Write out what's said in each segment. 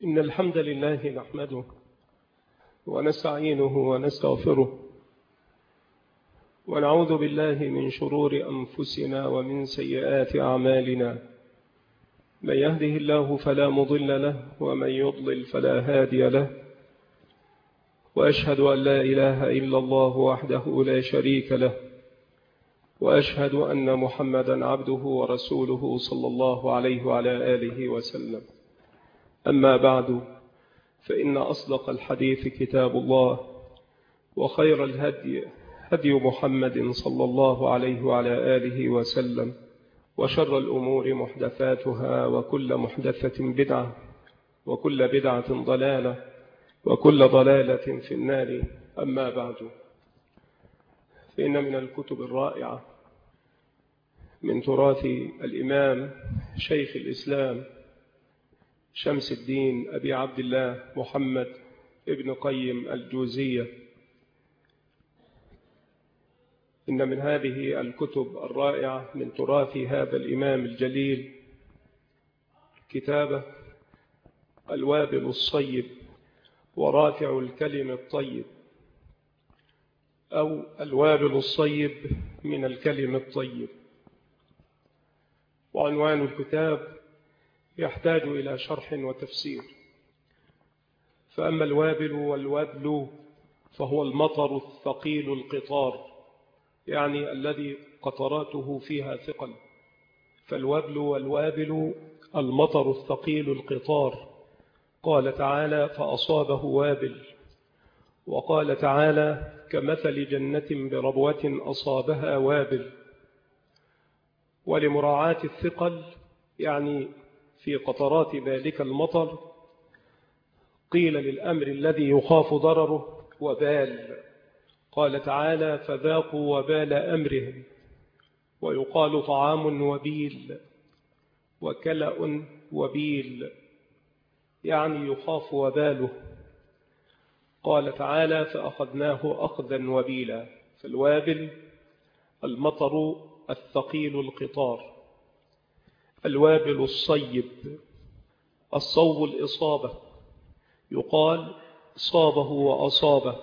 إن الحمد لله نحمده ونستعينه ونستغفره ونعوذ بالله من شرور أنفسنا ومن سيئات أعمالنا. من يهده الله فلا مضل له ومن يضلل فلا هادي له، وأشهد أن لا إله إلا الله وحده لا شريك له، وأشهد أن محمدا عبده ورسوله صلى الله عليه وعلى آله وسلم. أما بعد، فإن أصدق الحديث كتاب الله، وخير الهدي هدي محمد صلى الله عليه وعلى آله وسلم، وشر الأمور محدثاتها، وكل محدثة بدعة، وكل بدعة ضلالة، وكل ضلالة في النار. أما بعد، فإن من الكتب الرائعة من تراث الإمام شيخ الإسلام شمس الدين أبي عبد الله محمد ابن قيم الجوزية. إن من هذه الكتب الرائعة من تراث هذا الإمام الجليل كتابه الوابل الصيب ورافع الكلم الطيب، أو الوابل الصيب من الكلم الطيب. وعنوان الكتاب يحتاج إلى شرح وتفسير. فأما الوابل والوبل فهو المطر الثقيل القطار، يعني الذي قطراته فيها ثقل. فالوبل والوابل المطر الثقيل القطار. قال تعالى: فأصابه وابل. وقال تعالى: كمثل جنة بربوة أصابها وابل. ولمراعاة الثقل، يعني في قطرات ذلك المطر، قيل للأمر الذي يخاف ضرره وبال. قال تعالى: فذاقوا وبال أمرهم. ويقال طعام وبيل وكلأ وبيل، يعني يخاف وباله. قال تعالى: فأخذناه أخذا وبيلا. فالوابل المطر الثقيل القطار. الوابل الصيب، الصوب الإصابة، يقال صابه وأصابه.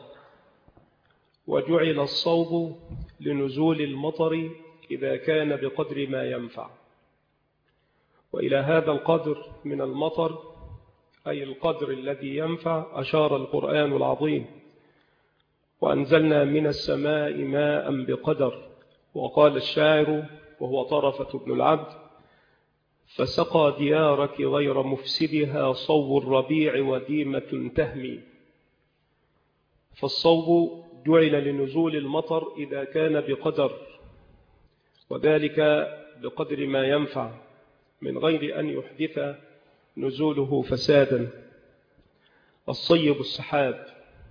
وجعل الصوب لنزول المطر إذا كان بقدر ما ينفع. وإلى هذا القدر من المطر، أي القدر الذي ينفع، أشار القرآن العظيم: وأنزلنا من السماء ماء بقدر. وقال الشاعر وهو طرفة بن العبد: فسقى ديارك غير مفسدها صو الربيع وديمة تهمي. فالصوب جعل لنزول المطر إذا كان بقدر، وذلك بقدر ما ينفع من غير أن يحدث نزوله فسادا. الصيب السحاب،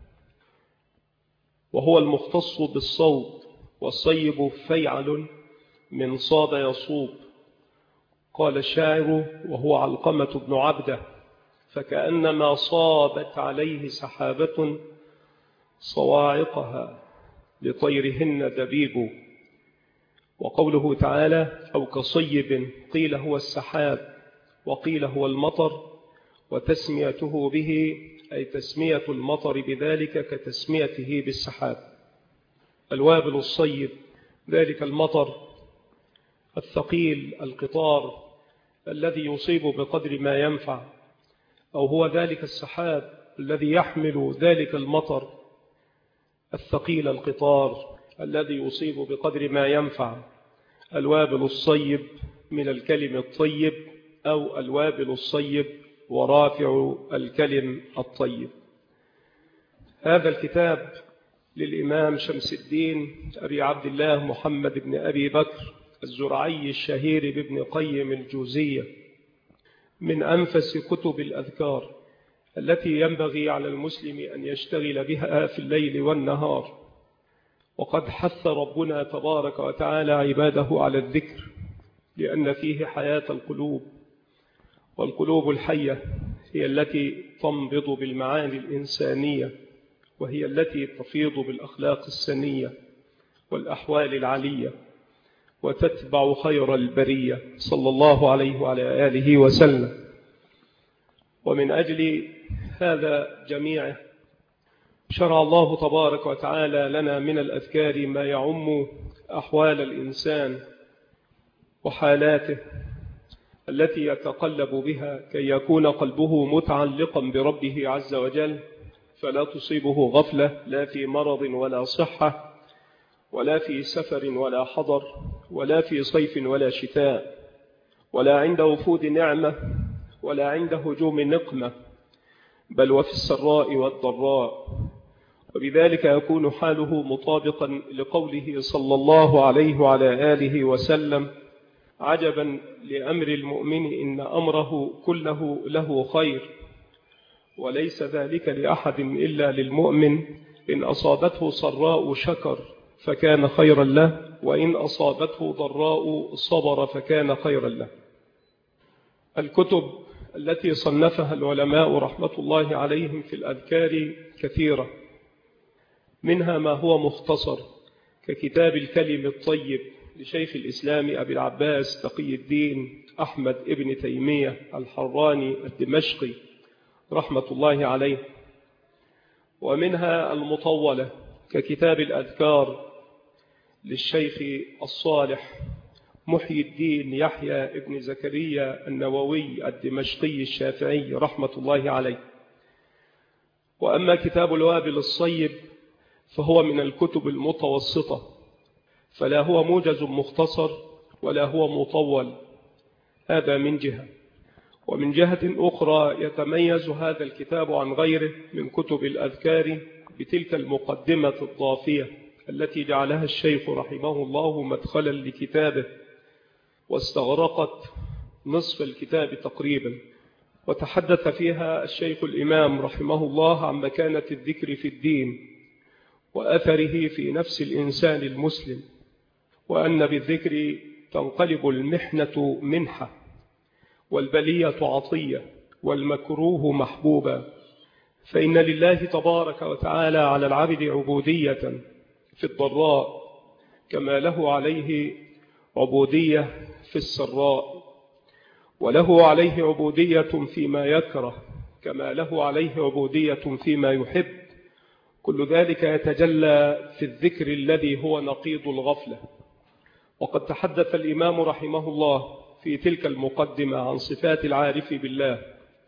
وهو المختص بالصوب. والصيب فيعل من صاب يصوب. قال الشاعر وهو علقمة بن عبده: فكأنما صابت عليه سحابة صواعقها لطيرهن دبيب. وقوله تعالى: أو كصيب، قيل هو السحاب وقيل هو المطر، وتسميته به أي تسمية المطر بذلك كتسميته بالسحاب. الوابل الصيب ذلك المطر الثقيل القطار الذي يصيب بقدر ما ينفع، أو هو ذلك السحاب الذي يحمل ذلك المطر الثقيل القطار الذي يصيب بقدر ما ينفع. الوابل الصيب من الكلم الطيب، أو الوابل الصيب ورافع الكلم الطيب. هذا الكتاب للإمام شمس الدين أبي عبد الله محمد بن أبي بكر الزرعي الشهير بابن قيم الجوزية، من أنفس كتب الأذكار التي ينبغي على المسلم أن يشتغل بها في الليل والنهار. وقد حث ربنا تبارك وتعالى عباده على الذكر، لأن فيه حياة القلوب، والقلوب الحية هي التي تنبض بالمعاني الإنسانية، وهي التي تفيض بالأخلاق السنية والأحوال العلية، وتتبع خير البرية صلى الله عليه وعلى آله وسلم. ومن أجل هذا جميعه شرع الله تبارك وتعالى لنا من الأذكار ما يعم أحوال الإنسان وحالاته التي يتقلب بها كي يكون قلبه متعلقا بربه عز وجل، فلا تصيبه غفلة لا في مرض ولا صحة ولا في سفر ولا حضر ولا في صيف ولا شتاء ولا عند وفود نعمة ولا عند هجوم نقمة، بل وفي السراء والضراء. وبذلك يكون حاله مطابقا لقوله صلى الله عليه وعلى آله وسلم: عجبا لأمر المؤمن إن أمره كله له خير، وليس ذلك لأحد إلا للمؤمن، إن أصابته سراء شكر فكان خيرا له، وإن أصابته ضراء صبر فكان خيرا له. الكتب التي صنفها العلماء رحمة الله عليهم في الأذكار كثيرة، منها ما هو مختصر ككتاب الكلم الطيب لشيخ الإسلام أبي العباس تقي الدين أحمد ابن تيمية الحراني الدمشقي رحمة الله عليه، ومنها المطولة ككتاب الأذكار للشيخ الصالح محي الدين يحيى ابن زكريا النووي الدمشقي الشافعي رحمة الله عليه. وأما كتاب الوابل الصيب فهو من الكتب المتوسطة، فلا هو موجز مختصر ولا هو مطول، هذا من جهة. ومن جهة أخرى يتميز هذا الكتاب عن غيره من كتب الأذكار بتلك المقدمة الضافية التي جعلها الشيخ رحمه الله مدخلا لكتابه، واستغرقت نصف الكتاب تقريبا، وتحدث فيها الشيخ الإمام رحمه الله عن مكانة الذكر في الدين وأثره في نفس الإنسان المسلم، وأن بالذكر تنقلب المحنة منحة والبلية عطية والمكروه محبوبا، فإن لله تبارك وتعالى على العبد عبودية في الضراء كما له عليه عبودية في السراء، وله عليه عبودية فيما يكره كما له عليه عبودية فيما يحب. كل ذلك يتجلى في الذكر الذي هو نقيض الغفلة. وقد تحدث الإمام رحمه الله في تلك المقدمة عن صفات العارف بالله،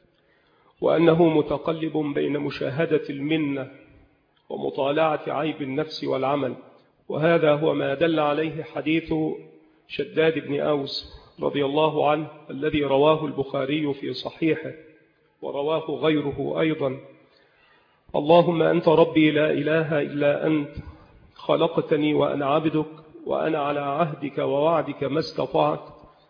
وأنه متقلب بين مشاهدة المنة ومطالعة عيب النفس والعمل، وهذا هو ما دل عليه حديث شداد بن أوس رضي الله عنه الذي رواه البخاري في صحيحه ورواه غيره أيضا: اللهم أنت ربي لا إله إلا أنت، خلقتني وأنا عبدك، وأنا على عهدك ووعدك ما استطعت،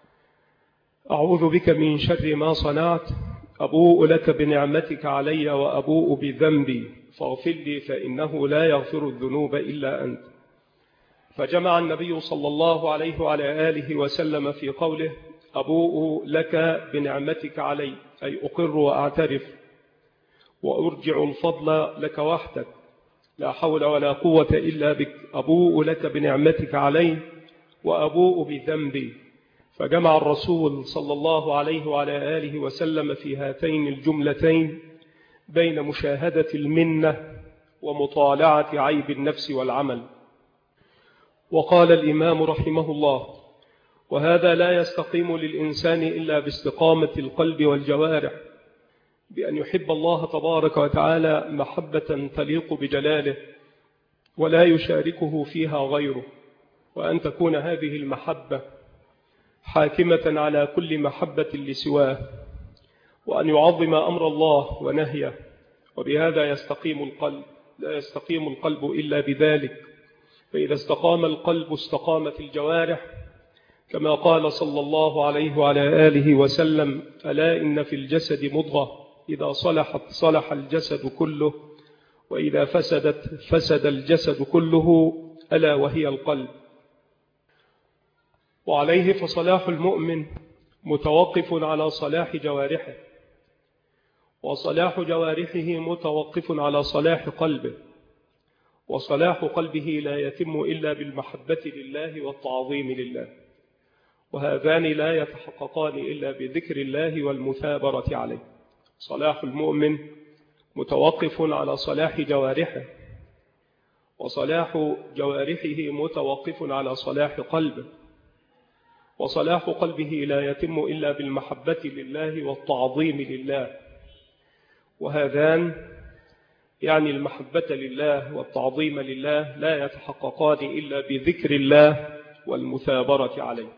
أعوذ بك من شر ما صنعت، أبوء لك بنعمتك علي وأبوء بذنبي فاغفر لي فإنه لا يغفر الذنوب إلا أنت. فجمع النبي صلى الله عليه وعلى آله وسلم في قوله أبوء لك بنعمتك علي، أي أقر وأعترف وأرجع الفضل لك وحدك، لا حول ولا قوة إلا بك، أبوء لك بنعمتك علي وأبوء بذنبي. فجمع الرسول صلى الله عليه وعلى آله وسلم في هاتين الجملتين بين مشاهدة المنة ومطالعة عيب النفس والعمل. وقال الإمام رحمه الله: وهذا لا يستقيم للإنسان إلا باستقامة القلب والجوارح، بأن يحب الله تبارك وتعالى محبة تليق بجلاله ولا يشاركه فيها غيره، وأن تكون هذه المحبة حاكمة على كل محبة لسواه، وأن يعظم أمر الله ونهيه، وبهذا يستقيم القلب. لا يستقيم القلب إلا بذلك، فإذا استقام القلب استقامت الجوارح، كما قال صلى الله عليه وعلى آله وسلم: ألا إن في الجسد مضغة إذا صلحت صلح الجسد كله، وإذا فسدت فسد الجسد كله، ألا وهي القلب. وعليه فصلاح المؤمن متوقف على صلاح جوارحه، وصلاح جوارحه متوقف على صلاح قلبه، وصلاح قلبه لا يتم إلا بالمحبة لله والتعظيم لله، وهذان لا يتحققان إلا بذكر الله والمثابرة عليه. صلاح المؤمن متوقف على صلاح جوارحه، وصلاح جوارحه متوقف على صلاح قلبه، وصلاح قلبه لا يتم إلا بالمحبة لله والتعظيم لله، وهذان يعني المحبة لله والتعظيم لله لا يتحققان إلا بذكر الله والمثابرة عليه.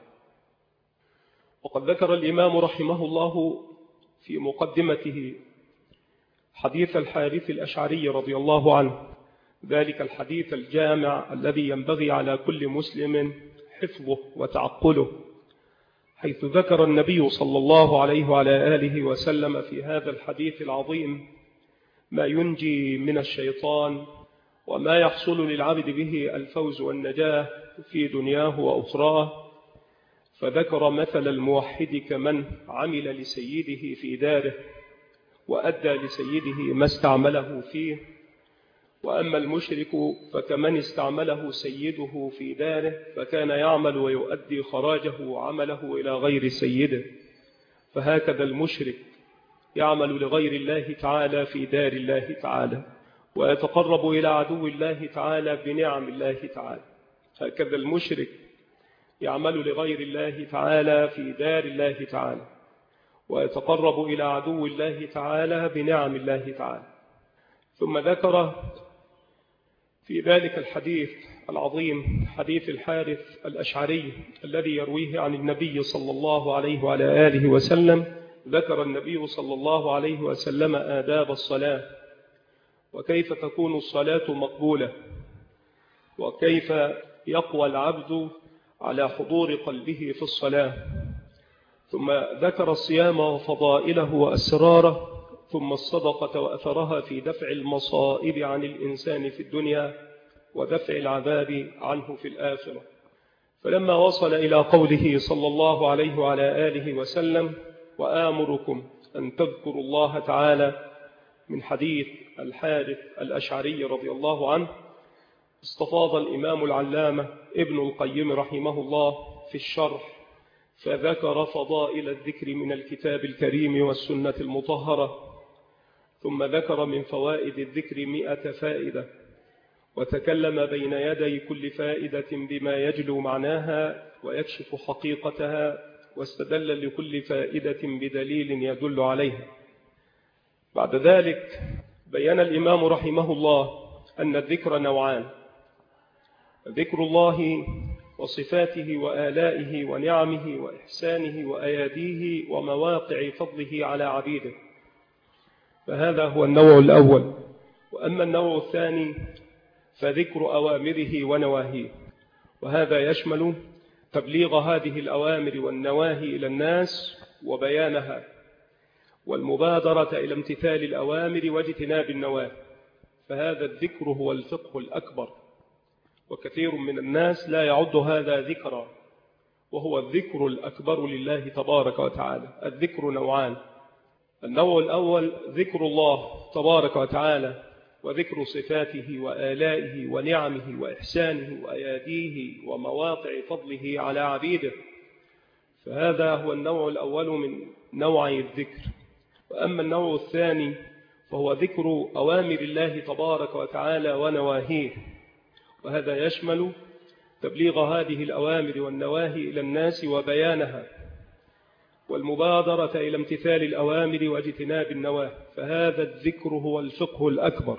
وقد ذكر الإمام رحمه الله في مقدمته حديث الحارث الأشعري رضي الله عنه، ذلك الحديث الجامع الذي ينبغي على كل مسلم حفظه وتعقله، حيث ذكر النبي صلى الله عليه وعلى آله وسلم في هذا الحديث العظيم ما ينجي من الشيطان وما يحصل للعبد به الفوز والنجاة في دنياه وأخراه. فذكر مثل الموحد كمن عمل لسيده في داره وأدى لسيده ما استعمله فيه، وأما المشرك فكمن استعمله سيده في داره فكان يعمل ويؤدي خراجه وعمله إلى غير سيده. فهكذا المشرك يعمل لغير الله تعالى في دار الله تعالى، ويتقرب إلى عدو الله تعالى بنعم الله تعالى. هكذا المشرك يعمل لغير الله تعالى في دار الله تعالى، ويتقرب إلى عدو الله تعالى بنعم الله تعالى. ثم ذكر في ذلك الحديث العظيم حديث الحارث الأشعري الذي يرويه عن النبي صلى الله عليه وعلى آله وسلم، ذكر النبي صلى الله عليه وسلم آداب الصلاة، وكيف تكون الصلاة مقبولة، وكيف يقوى العبد على حضور قلبه في الصلاة. ثم ذكر الصيام وفضائله وأسراره، ثم الصدقة وأثرها في دفع المصائب عن الإنسان في الدنيا ودفع العذاب عنه في الآخرة. فلما وصل إلى قوله صلى الله عليه وعلى آله وسلم وآمركم أن تذكروا الله تعالى من حديث الحارث الأشعري رضي الله عنه، استفاض الإمام العلامة ابن القيم رحمه الله في الشرح فذكر فضائل الذكر من الكتاب الكريم والسنة المطهرة، ثم ذكر من فوائد الذكر 100 فائدة، وتكلم بين يدي كل فائدة بما يجلو معناها ويكشف حقيقتها، واستدل لكل فائدة بدليل يدل عليها. بعد ذلك بيّن الإمام رحمه الله أن الذكر نوعان: ذكر الله وصفاته وآلائه ونعمه وإحسانه وأياديه ومواقع فضله على عبيده، فهذا هو النوع الأول. وأما النوع الثاني فذكر أوامره ونواهيه، وهذا يشمل تبليغ هذه الأوامر والنواهي إلى الناس وبيانها، والمبادرة إلى امتثال الأوامر واجتناب النواهي، فهذا الذكر هو الفقه الأكبر، وكثير من الناس لا يعد هذا ذكرا، وهو الذكر الأكبر لله تبارك وتعالى. الذكر نوعان: النوع الأول ذكر الله تبارك وتعالى وذكر صفاته وآلائه ونعمه وإحسانه وأياديه ومواقع فضله على عبيده، فهذا هو النوع الأول من نوعي الذكر. وأما النوع الثاني فهو ذكر أوامر الله تبارك وتعالى ونواهيه، وهذا يشمل تبليغ هذه الأوامر والنواهي إلى الناس وبيانها، والمبادرة إلى امتثال الأوامر واجتناب النواهي، فهذا الذكر هو الفقه الأكبر.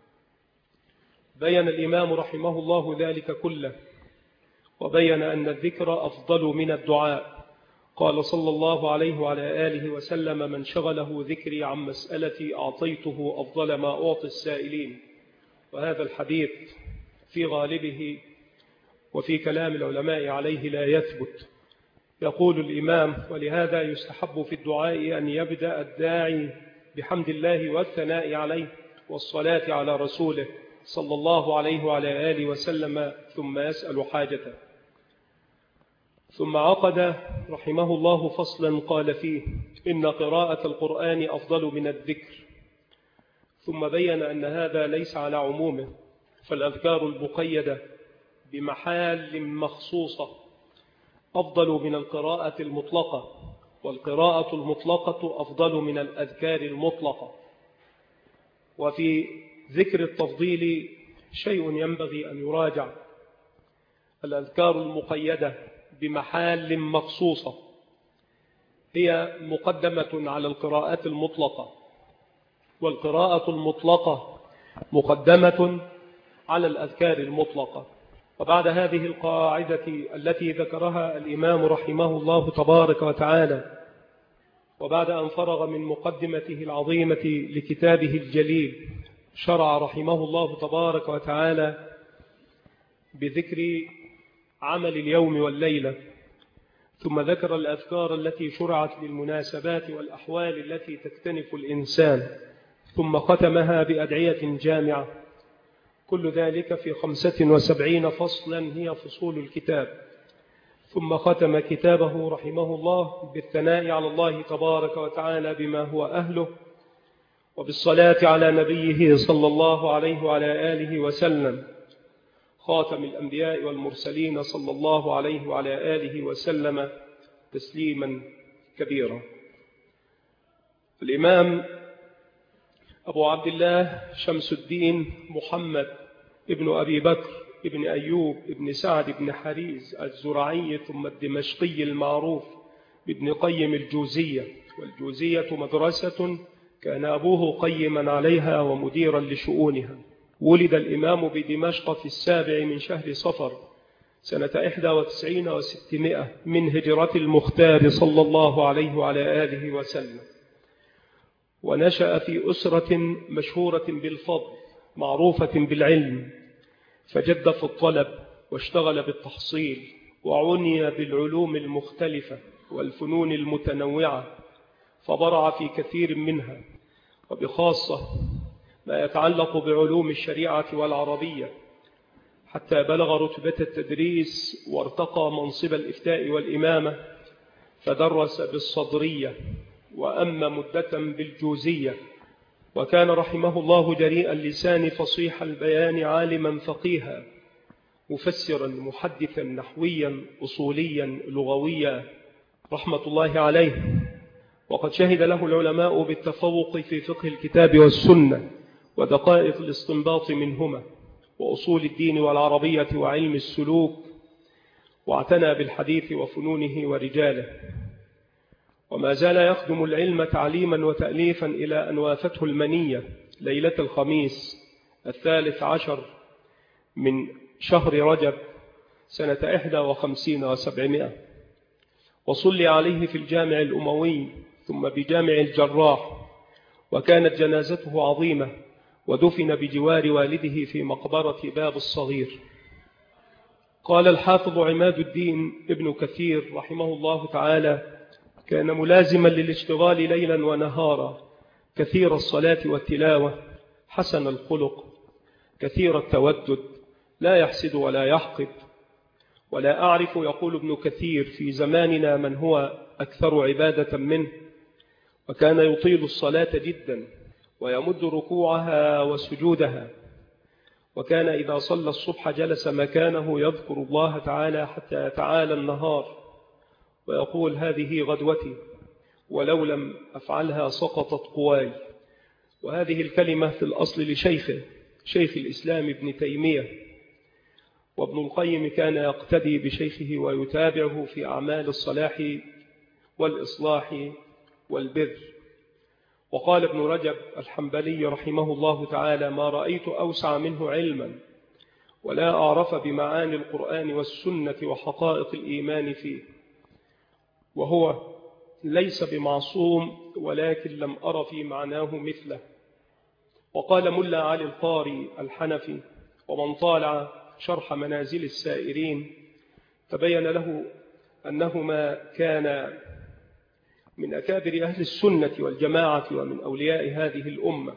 بيّن الإمام رحمه الله ذلك كله، وبيّن أن الذكر أفضل من الدعاء. قال صلى الله عليه وعلى آله وسلم: من شغله ذكري عن مسألتي أعطيته أفضل ما أعطي السائلين. وهذا الحديث في غالبه وفي كلام العلماء عليه لا يثبت. يقول الإمام: ولهذا يستحب في الدعاء أن يبدأ الداعي بحمد الله والثناء عليه والصلاة على رسوله صلى الله عليه وعلى آله وسلم، ثم يسأل حاجته. ثم عقد رحمه الله فصلا قال فيه: إن قراءة القرآن أفضل من الذكر. ثم بيّن أن هذا ليس على عمومه، فالأذكار المقيدة بمحال مخصوصة أفضل من القراءة المطلقة، والقراءة المطلقة أفضل من الأذكار المطلقة. وفي ذكر التفضيل شيء ينبغي أن يراجع: الأذكار المقيدة بمحال مخصوصة هي مقدمة على القراءات المطلقة، والقراءة المطلقة مقدمة على الأذكار المطلقة. وبعد هذه القاعدة التي ذكرها الإمام رحمه الله تبارك وتعالى، وبعد أن فرغ من مقدمته العظيمة لكتابه الجليل، شرع رحمه الله تبارك وتعالى بذكر عمل اليوم والليلة، ثم ذكر الأذكار التي شرعت للمناسبات والأحوال التي تكتنف الإنسان، ثم ختمها بأدعية جامعة، كل ذلك في 75 فصلا هي فصول الكتاب. ثم ختم كتابه رحمه الله بالثناء على الله تبارك وتعالى بما هو أهله، وبالصلاة على نبيه صلى الله عليه وعلى آله وسلم، خاتم الأنبياء والمرسلين صلى الله عليه وعلى آله وسلم تسليما كبيرا. الإمام أبو عبد الله شمس الدين محمد ابن أبي بكر ابن أيوب ابن سعد ابن حريز الزرعي ثم الدمشقي المعروف بابن قيم الجوزية، والجوزية مدرسة كان أبوه قيما عليها ومديرا لشؤونها. ولد الإمام بدمشق في 7 من شهر صفر سنة 91 و600 من هجرة المختار صلى الله عليه وعلى آله وسلم، ونشأ في أسرة مشهورة بالفضل معروفة بالعلم، فجد في الطلب واشتغل بالتحصيل، وعني بالعلوم المختلفة والفنون المتنوعة، فبرع في كثير منها، وبخاصة ما يتعلق بعلوم الشريعة والعربية، حتى بلغ رتبة التدريس وارتقى منصب الإفتاء والإمامة، فدرس بالصدرية وأما مدة بالجوزية. وكان رحمه الله جريء اللسان فصيح البيان عالما فقيها مفسرا محدثا نحويا أصوليا لغويا رحمة الله عليه. وقد شهد له العلماء بالتفوق في فقه الكتاب والسنة ودقائق الاستنباط منهما، وأصول الدين والعربية وعلم السلوك، واعتنى بالحديث وفنونه ورجاله، وما زال يخدم العلم تعليما وتأليفا إلى أن وافته المنية ليلة الخميس 13 من شهر رجب سنة 51 و700، وصلي عليه في الجامع الأموي ثم بجامع الجراح، وكانت جنازته عظيمة، ودفن بجوار والده في مقبرة باب الصغير. قال الحافظ عماد الدين ابن كثير رحمه الله تعالى: كان ملازما للاشتغال ليلا ونهارا، كثير الصلاة والتلاوة، حسن الخلق، كثير التودد، لا يحسد ولا يحقد. ولا أعرف، يقول ابن كثير، في زماننا من هو أكثر عبادة منه، وكان يطيل الصلاة جدا ويمد ركوعها وسجودها، وكان إذا صلى الصبح جلس مكانه يذكر الله تعالى حتى يتعالى النهار، ويقول: هذه غدوتي، ولو لم أفعلها سقطت قواي. وهذه الكلمة في الأصل لشيخه شيخ الإسلام ابن تيمية، وابن القيم كان يقتدي بشيخه ويتابعه في أعمال الصلاح والإصلاح والبر. وقال ابن رجب الحنبلي رحمه الله تعالى: ما رأيت أوسع منه علما ولا أعرف بمعاني القرآن والسنة وحقائق الإيمان فيه، وهو ليس بمعصوم ولكن لم أر في معناه مثله. وقال ملا علي القاري الحنفي: ومن طالع شرح منازل السائرين تبين له أنهما كان من أكابر أهل السنة والجماعة ومن أولياء هذه الأمة.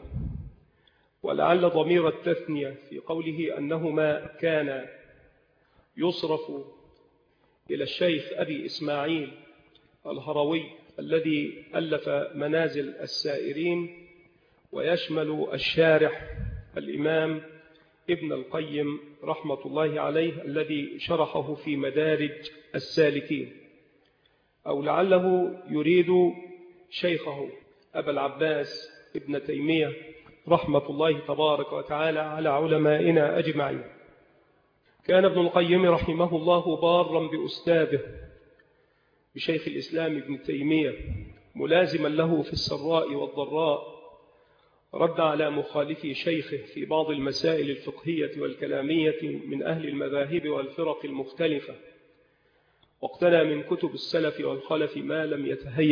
ولعل ضمير التثنية في قوله أنهما كان يصرف إلى الشيخ أبي إسماعيل الهروي الذي ألف منازل السائرين، ويشمل الشارح الإمام ابن القيم رحمة الله عليه الذي شرحه في مدارج السالكين. أو لعله يريد شيخه أبا العباس ابن تيمية رحمة الله تبارك وتعالى على علمائنا أجمعين. كان ابن القيم رحمه الله بارا بأستاذه بشيخ الإسلام ابن تيمية، ملازما له في السراء والضراء، رد على مخالفي شيخه في بعض المسائل الفقهية والكلامية من أهل المذاهب والفرق المختلفة، واقتنى من كتب السلف والخلف ما لم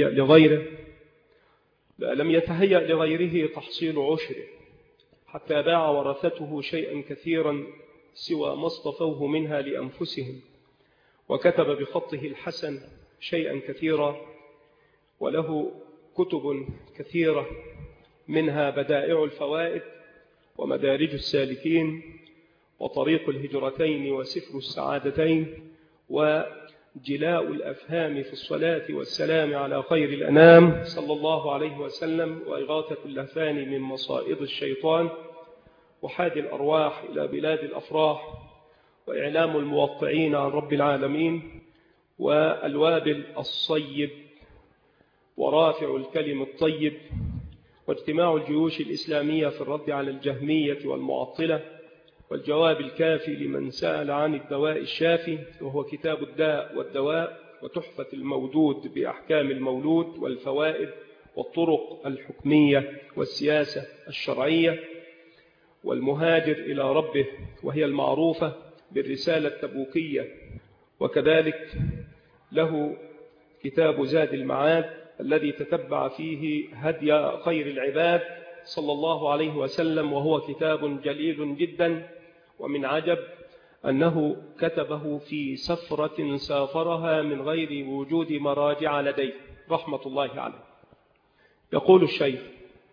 يتهيأ لغيره تحصيل عشره، حتى باع ورثته شيئا كثيرا سوى ما اصطفوه منها لأنفسهم، وكتب بخطه الحسن شيئا كثيرا، وله كتب كثيرة منها بدائع الفوائد ومدارج السالكين وطريق الهجرتين وسفر السعادتين وجلاء الأفهام في الصلاة والسلام على خير الأنام صلى الله عليه وسلم، وإغاثة اللهفان من مصائد الشيطان، وحادي الأرواح إلى بلاد الأفراح، وإعلام الموقعين عن رب العالمين، والوابل الصيب، ورافع الكلم الطيب، واجتماع الجيوش الإسلامية في الرد على الجهمية والمعطلة، والجواب الكافي لمن سأل عن الدواء الشافي، وهو كتاب الداء والدواء، وتحفة المودود بأحكام المولود، والفوائد، والطرق الحكمية والسياسة الشرعية، والمهاجر إلى ربه وهي المعروفة بالرسالة التبوكية، وكذلك له كتاب زاد المعاد الذي تتبع فيه هدي خير العباد صلى الله عليه وسلم، وهو كتاب جليل جدا، ومن عجب أنه كتبه في سفرة سافرها من غير وجود مراجع لديه رحمة الله عليه. يقول الشيخ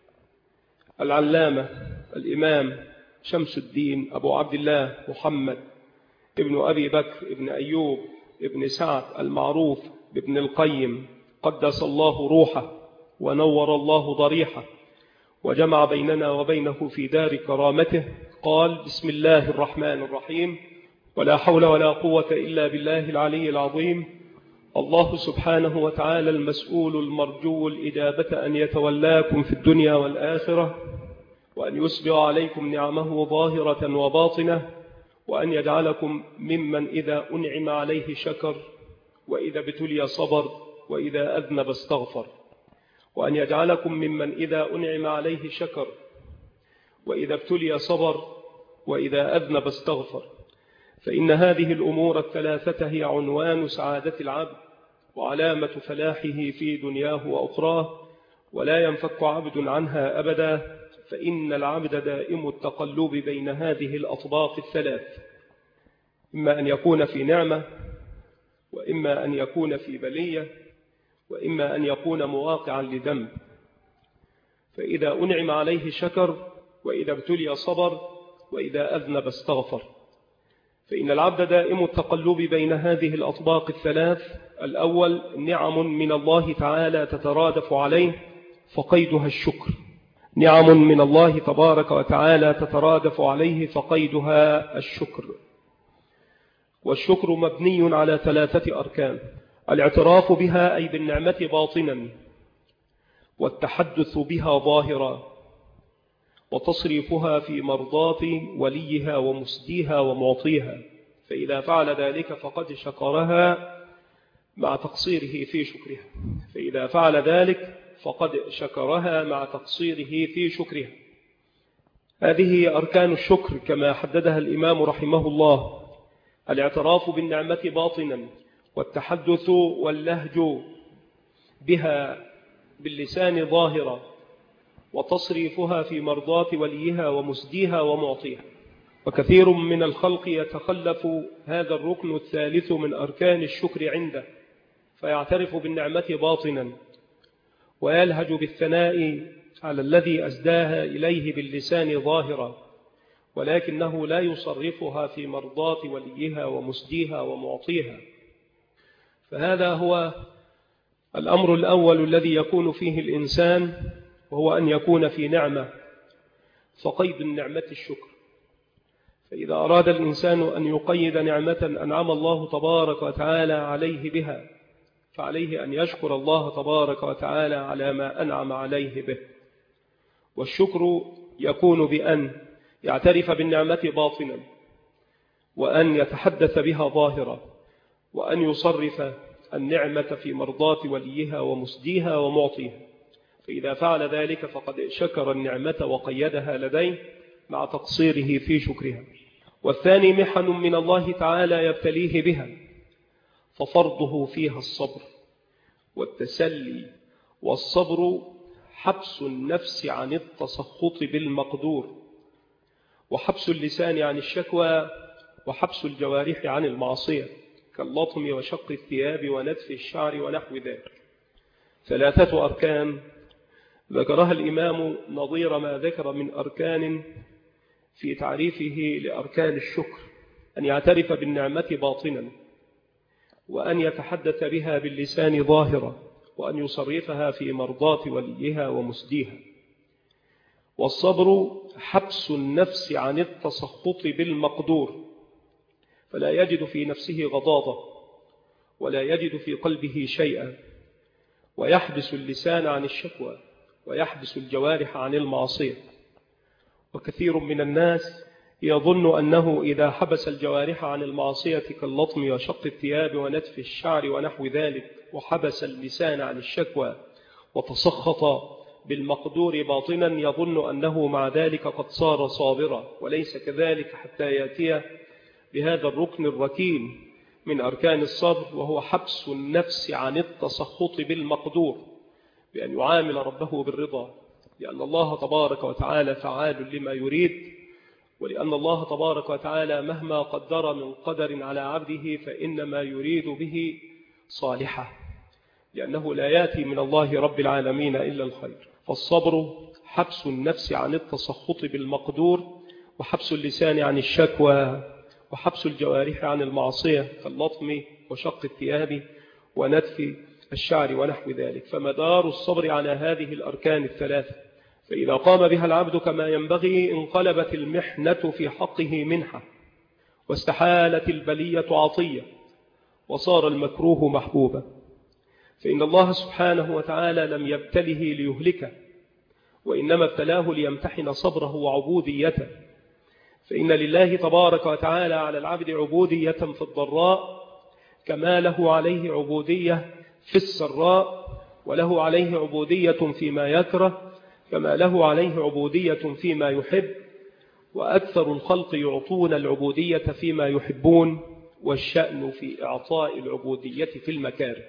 العلامة الإمام شمس الدين أبو عبد الله محمد ابن أبي بكر ابن أيوب ابن سعد المعروف بابن القيم قدس الله روحه ونور الله ضريحه وجمع بيننا وبينه في دار كرامته، قال: بسم الله الرحمن الرحيم، ولا حول ولا قوة إلا بالله العلي العظيم. الله سبحانه وتعالى المسؤول المرجو الإجابة أن يتولاكم في الدنيا والآخرة، وأن يسبغ عليكم نعمه ظاهرة وباطنة، وأن يجعلكم ممن إذا أنعم عليه شكر، وإذا ابتلي صبر، وإذا أذنب استغفر، وأن يجعلكم ممن إذا أنعم عليه شكر، وإذا ابتلي صبر، وإذا أذنب استغفر، فإن هذه الأمور الثلاثة هي عنوان سعادة العبد وعلامة فلاحه في دنياه وأخراه، ولا ينفك عبد عنها أبدا، فإن العبد دائم التقلب بين هذه الأطباق الثلاث، إما أن يكون في نعمة، وإما أن يكون في بلية، وإما أن يكون مواقعا لذنب. فإذا أنعم عليه شكر، وإذا ابتلي صبر، وإذا أذنب استغفر، فإن العبد دائم التقلب بين هذه الأطباق الثلاث. الأول نعم من الله تعالى تترادف عليه فقيدها الشكر، نعم من الله تبارك وتعالى تترادف عليه فقيدها الشكر. والشكر مبني على ثلاثة أركان: الاعتراف بها أي بالنعمة باطنا، والتحدث بها ظاهرا، وتصريفها في مرضاة وليها ومسديها ومعطيها. فإذا فعل ذلك فقد شكرها مع تقصيره في شكرها، فإذا فعل ذلك فقد شكرها مع تقصيره في شكرها. هذه أركان الشكر كما حددها الإمام رحمه الله: الاعتراف بالنعمة باطنا، والتحدث واللهج بها باللسان ظاهرا، وتصريفها في مرضاة وليها ومسديها ومعطيها. وكثير من الخلق يتخلف هذا الركن الثالث من أركان الشكر عنده، فيعترف بالنعمة باطنا، ويلهج بالثناء على الذي أسداها إليه باللسان ظاهرا، ولكنه لا يصرفها في مرضاة وليها ومسديها ومعطيها. فهذا هو الأمر الأول الذي يكون فيه الإنسان، وهو أن يكون في نعمة، فقيد النعمة الشكر. فإذا أراد الإنسان أن يقيد نعمة أنعم الله تبارك وتعالى عليه بها، فعليه أن يشكر الله تبارك وتعالى على ما أنعم عليه به. والشكر يكون بأن يعترف بالنعمة باطنا، وأن يتحدث بها ظاهرا، وأن يصرف النعمة في مرضاة وليها ومسديها ومعطيها. فإذا فعل ذلك فقد شكر النعمة وقيدها لديه مع تقصيره في شكرها. والثاني محن من الله تعالى يبتليه بها، ففرضه فيها الصبر والتسلي. والصبر حبس النفس عن التسخط بالمقدور، وحبس اللسان عن الشكوى، وحبس الجوارح عن المعصية كاللطم وشق الثياب ونتف الشعر ونحو ذلك. 3 أركان ذكرها الإمام نظير ما ذكر من أركان في تعريفه لأركان الشكر: أن يعترف بالنعمة باطنا، وأن يتحدث بها باللسان ظاهرا، وأن يصرفها في مرضاة وليها ومسديها. والصبر حبس النفس عن التسخط بالمقدور، فلا يجد في نفسه غضاضة ولا يجد في قلبه شيئا، ويحبس اللسان عن الشكوى، ويحبس الجوارح عن المعصية. وكثير من الناس يظن أنه إذا حبس الجوارح عن المعصية كاللطم وشق الثياب ونتف الشعر ونحو ذلك، وحبس اللسان عن الشكوى وتسخط بالمقدور باطنا، يظن أنه مع ذلك قد صار صابرا، وليس كذلك حتى يأتي بهذا الركن الركين من أركان الصبر، وهو حبس النفس عن التسخط بالمقدور، بأن يعامل ربه بالرضا، لأن الله تبارك وتعالى فعال لما يريد، ولأن الله تبارك وتعالى مهما قدر من قدر على عبده فإنما يريد به صالحة، لأنه لا يأتي من الله رب العالمين إلا الخير. فالصبر حبس النفس عن التسخط بالمقدور، وحبس اللسان عن الشكوى، وحبس الجوارح عن المعصية كاللطم وشق الثياب ونتف الشعر ونحو ذلك. فمدار الصبر على هذه الأركان 3، فإذا قام بها العبد كما ينبغي انقلبت المحنة في حقه منحة، واستحالت البلية عطية، وصار المكروه محبوبا. فإن الله سبحانه وتعالى لم يبتله ليهلكه، وإنما ابتلاه ليمتحن صبره وعبوديته. فإن لله تبارك وتعالى على العبد عبودية في الضراء كما له عليه عبودية في السراء، وله عليه عبودية فيما يكره كما له عليه عبودية فيما يحب. وأكثر الخلق يعطون العبودية فيما يحبون، والشأن في إعطاء العبودية في المكاره.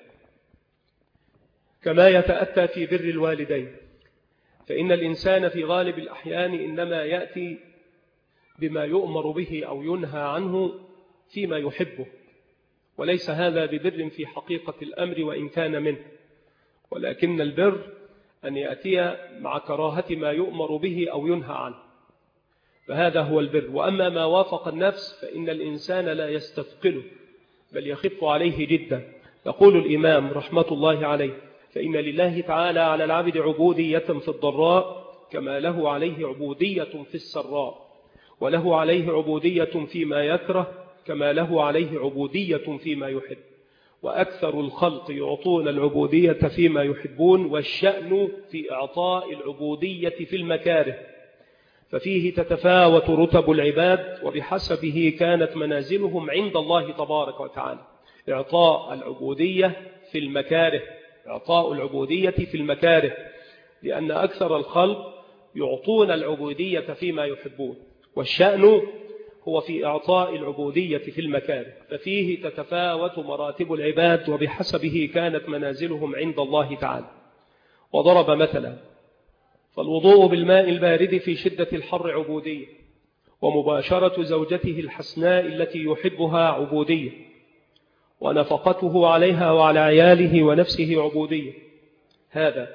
كما يتأتى في بر الوالدين، فإن الإنسان في غالب الأحيان إنما يأتي بما يؤمر به أو ينهى عنه فيما يحبه، وليس هذا ببر في حقيقة الأمر وإن كان منه، ولكن البر أن يأتي مع كراهة ما يؤمر به أو ينهى عنه، فهذا هو البر. وأما ما وافق النفس فإن الإنسان لا يستثقله بل يخف عليه جدا. يقول الإمام رحمة الله عليه: فإن لله تعالى على العبد عبودية في الضراء كما له عليه عبودية في السراء، وله عليه عبودية فيما يكره كما له عليه عبودية فيما يحب. وأكثر الخلق يعطون العبودية فيما يحبون، والشأن في إعطاء العبودية في المكاره، ففيه تتفاوت رتب العباد وبحسبه كانت منازلهم عند الله تبارك وتعالى. إعطاء العبودية في المكاره، إعطاء العبودية في المكاره، لأن أكثر الخلق يعطون العبودية فيما يحبون، والشأن هو في إعطاء العبودية في المكاره، ففيه تتفاوت مراتب العباد وبحسبه كانت منازلهم عند الله تعالى. وضرب مثلا: فالوضوء بالماء البارد في شدة الحر عبودية، ومباشرة زوجته الحسناء التي يحبها عبودية، ونفقته عليها وعلى عياله ونفسه عبودية. هذا.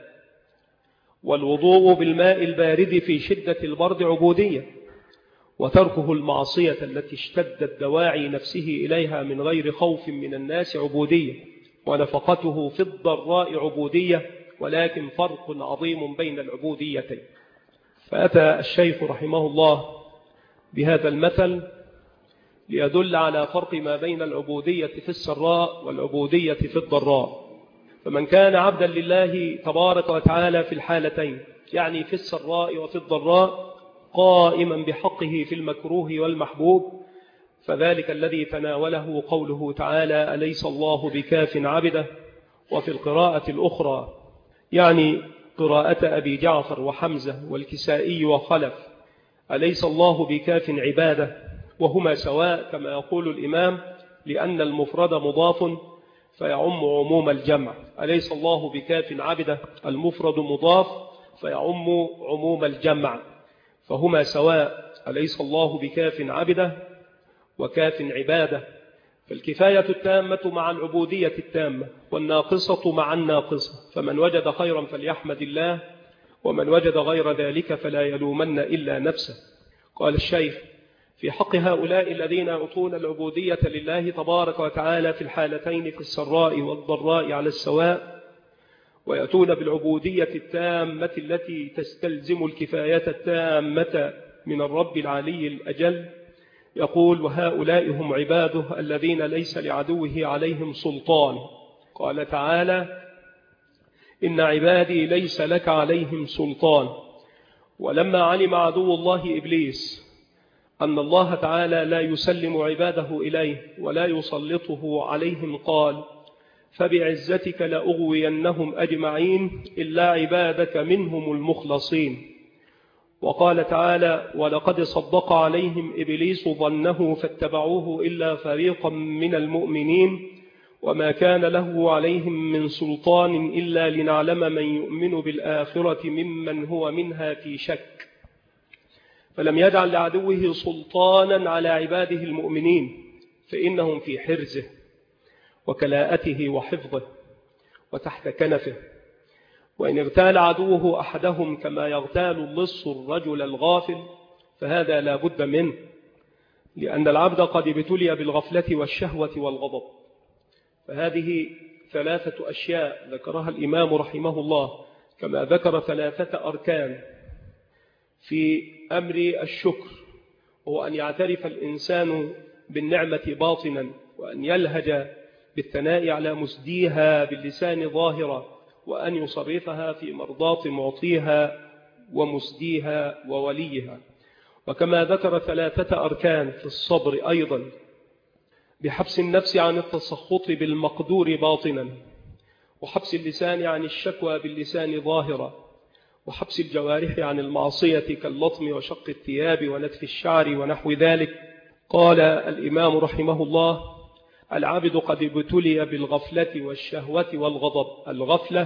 والوضوء بالماء البارد في شدة البرد عبودية، وتركه المعصية التي اشتدت دواعي نفسه إليها من غير خوف من الناس عبودية، ونفقته في الضراء عبودية، ولكن فرق عظيم بين العبوديتين. فأتى الشيخ رحمه الله بهذا المثل ليدل على فرق ما بين العبودية في السراء والعبودية في الضراء. فمن كان عبدا لله تبارك وتعالى في الحالتين، يعني في السراء وفي الضراء، قائما بحقه في المكروه والمحبوب، فذلك الذي تناوله قوله تعالى: أليس الله بكاف عبده. وفي القراءة الأخرى، يعني قراءة أبي جعفر وحمزة والكسائي وخلف: أليس الله بكاف عباده، وهما سواء كما يقول الإمام، لأن المفرد مضاف فيعم عموم الجمع. أليس الله بكاف عبده، المفرد مضاف فيعم عموم الجمع، فهما سواء. أليس الله بكاف عبده وكاف عباده، فالكفاية التامة مع العبودية التامة، والناقصة مع الناقصة، فمن وجد خيرا فليحمد الله، ومن وجد غير ذلك فلا يلومن إلا نفسه. قال الشيخ: في حق هؤلاء الذين يعطون العبودية لله تبارك وتعالى في الحالتين، في السراء والضراء على السواء، ويأتون بالعبودية التامة التي تستلزم الكفاية التامة من الرب العلي الأجل، يقول: وهؤلاء هم عباده الذين ليس لعدوه عليهم سلطان. قال تعالى: إن عبادي ليس لك عليهم سلطان. ولما علم عدو الله إبليس أن الله تعالى لا يسلم عباده إليه ولا يسلطه عليهم، قال: فبعزتك لأغوينهم أجمعين إلا عبادك منهم المخلصين. وقال تعالى: ولقد صدق عليهم إبليس ظنه فاتبعوه إلا فريقا من المؤمنين وما كان له عليهم من سلطان إلا لنعلم من يؤمن بالآخرة ممن هو منها في شك. فلم يجعل لعدوه سلطانا على عباده المؤمنين، فإنهم في حرزه وكلاءته وحفظه وتحت كنفه. وإن اغتال عدوه أحدهم كما يغتال اللص الرجل الغافل فهذا لا بد منه، لأن العبد قد ابتلي بالغفلة والشهوة والغضب. فهذه ثلاثة أشياء ذكرها الإمام رحمه الله، كما ذكر ثلاثة أركان في أمر الشكر، هو أن يعترف الإنسان بالنعمة باطنا، وأن يلهج بالثناء على مسديها باللسان ظاهرا، وأن يصرفها في مرضاة معطيها ومسديها ووليها. وكما ذكر ثلاثة أركان في الصبر أيضا، بحبس النفس عن التسخط بالمقدور باطنا، وحبس اللسان عن الشكوى باللسان ظاهرا، وحبس الجوارح عن المعصية كاللطم وشق الثياب ونتف الشعر ونحو ذلك. قال الإمام رحمه الله: العبد قد ابتلي بالغفلة والشهوة والغضب. الغفلة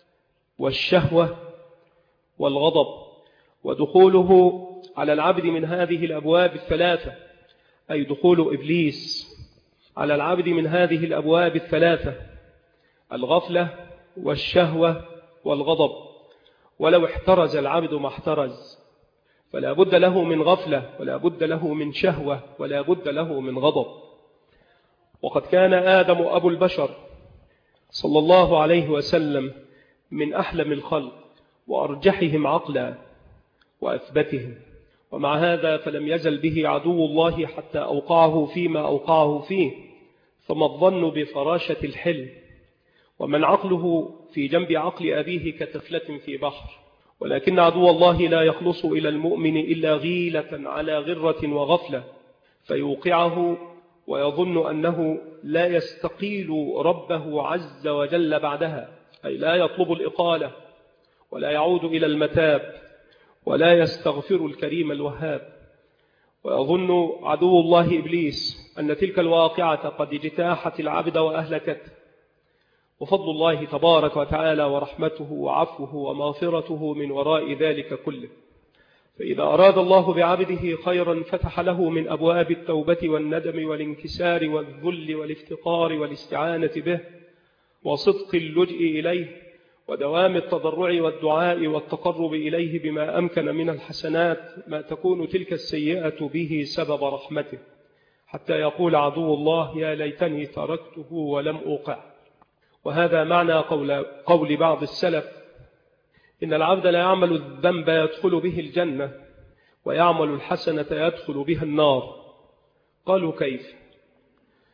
والشهوة والغضب، ودخوله على العبد من هذه الأبواب الثلاثة، أي دخول إبليس على العبد من هذه الأبواب الثلاثة: الغفلة والشهوة والغضب. ولو احترز العبد ما احترز، فلا بد له من غفلة، ولا بد له من شهوة، ولا بد له من غضب. وقد كان آدم أبو البشر صلى الله عليه وسلم من أحلم الخلق وأرجحهم عقلا وأثبتهم، ومع هذا فلم يزل به عدو الله حتى أوقعه فيما أوقعه فيه. فما الظن بفراشة الحلم، ومن عقله في جنب عقل أبيه كتفلة في بحر. ولكن عدو الله لا يخلص إلى المؤمن إلا غيلة على غرة وغفلة، فيوقعه ويظن أنه لا يستقيل ربه عز وجل بعدها، أي لا يطلب الإقالة ولا يعود إلى المتاب ولا يستغفر الكريم الوهاب. ويظن عدو الله إبليس أن تلك الواقعة قد اجتاحت العبد وأهلكته، وفضل الله تبارك وتعالى ورحمته وعفوه ومغفرته من وراء ذلك كله. فإذا أراد الله بعبده خيرا فتح له من أبواب التوبة والندم والانكسار والذل والافتقار والاستعانة به وصدق اللجئ إليه ودوام التضرع والدعاء والتقرب إليه بما أمكن من الحسنات ما تكون تلك السيئة به سبب رحمته، حتى يقول عدو الله: يا ليتني تركته ولم أوقع. وهذا معنى قول بعض السلف: إن العبد لا يعمل الذنب يدخل به الجنة، ويعمل الحسنة يدخل بها النار. قالوا: كيف؟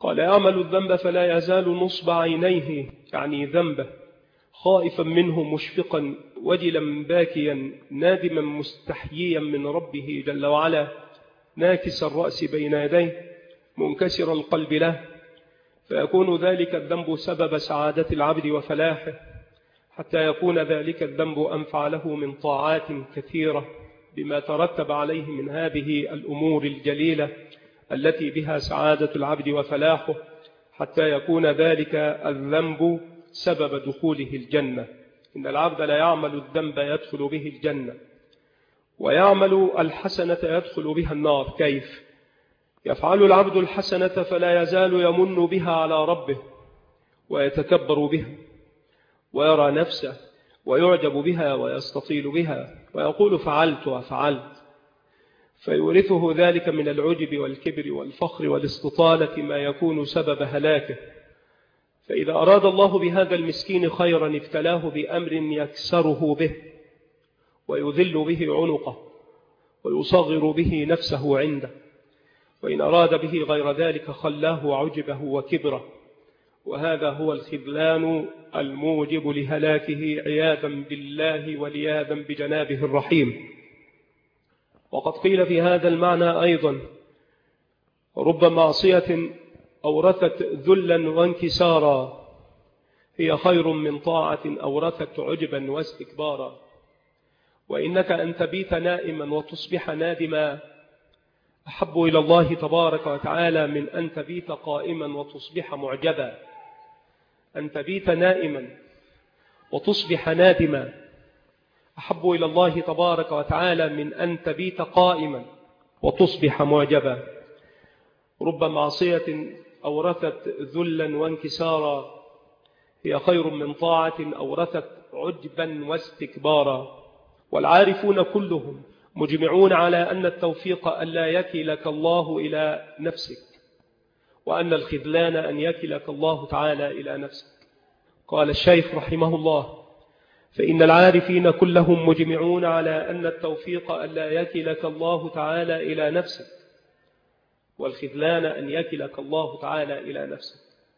قال يعمل الذنب فلا يزال نصب عينيه، يعني ذنبه، خائفا منه مشفقا وجلا باكيا نادما مستحييا من ربه جل وعلا، ناكس الرأس بين يديه منكسر القلب له، فيكون ذلك الذنب سبب سعادة العبد وفلاحه، حتى يكون ذلك الذنب أنفع له من طاعات كثيرة بما ترتب عليه من هذه الأمور الجليلة التي بها سعادة العبد وفلاحه، حتى يكون ذلك الذنب سبب دخوله الجنة. إن العبد لا يعمل الذنب يدخل به الجنة، ويعمل الحسنة يدخل بها النار. كيف؟ يفعل العبد الحسنة فلا يزال يمن بها على ربه ويتكبر بها ويرى نفسه ويعجب بها ويستطيل بها ويقول فعلت وفعلت، فيورثه ذلك من العجب والكبر والفخر والاستطالة ما يكون سبب هلاكه. فإذا أراد الله بهذا المسكين خيرا ابتلاه بأمر يكسره به ويذل به عنقه ويصغر به نفسه عنده، وإن أراد به غير ذلك خلاه عجبه وكبره، وهذا هو الخذلان الموجب لهلاكه عياذا بالله ولياذا بجنابه الرحيم. وقد قيل في هذا المعنى أيضا: رب معصية أورثت ذلا وانكسارا هي خير من طاعة أورثت عجبا واستكبارا. وإنك أن تبيت نائما وتصبح نادما أحب إلى الله تبارك وتعالى من أن تبيت قائما وتصبح معجبا. أن تبيت نائما وتصبح نادما أحب إلى الله تبارك وتعالى من أن تبيت قائما وتصبح معجبا. رب معصية أورثت ذلا وانكسارا هي خير من طاعة أورثت عجبا واستكبارا. والعارفون كلهم مجمعون على أن التوفيق ألا يكلك الله إلى نفسك، وأن الخذلان أن يكلك الله تعالى إلى نفسك. قال الشيخ رحمه الله: فإن العارفين كلهم مجمعون على أن التوفيق ألا يكلك الله تعالى إلى نفسك، والخذلان أن يكلك الله تعالى إلى نفسك.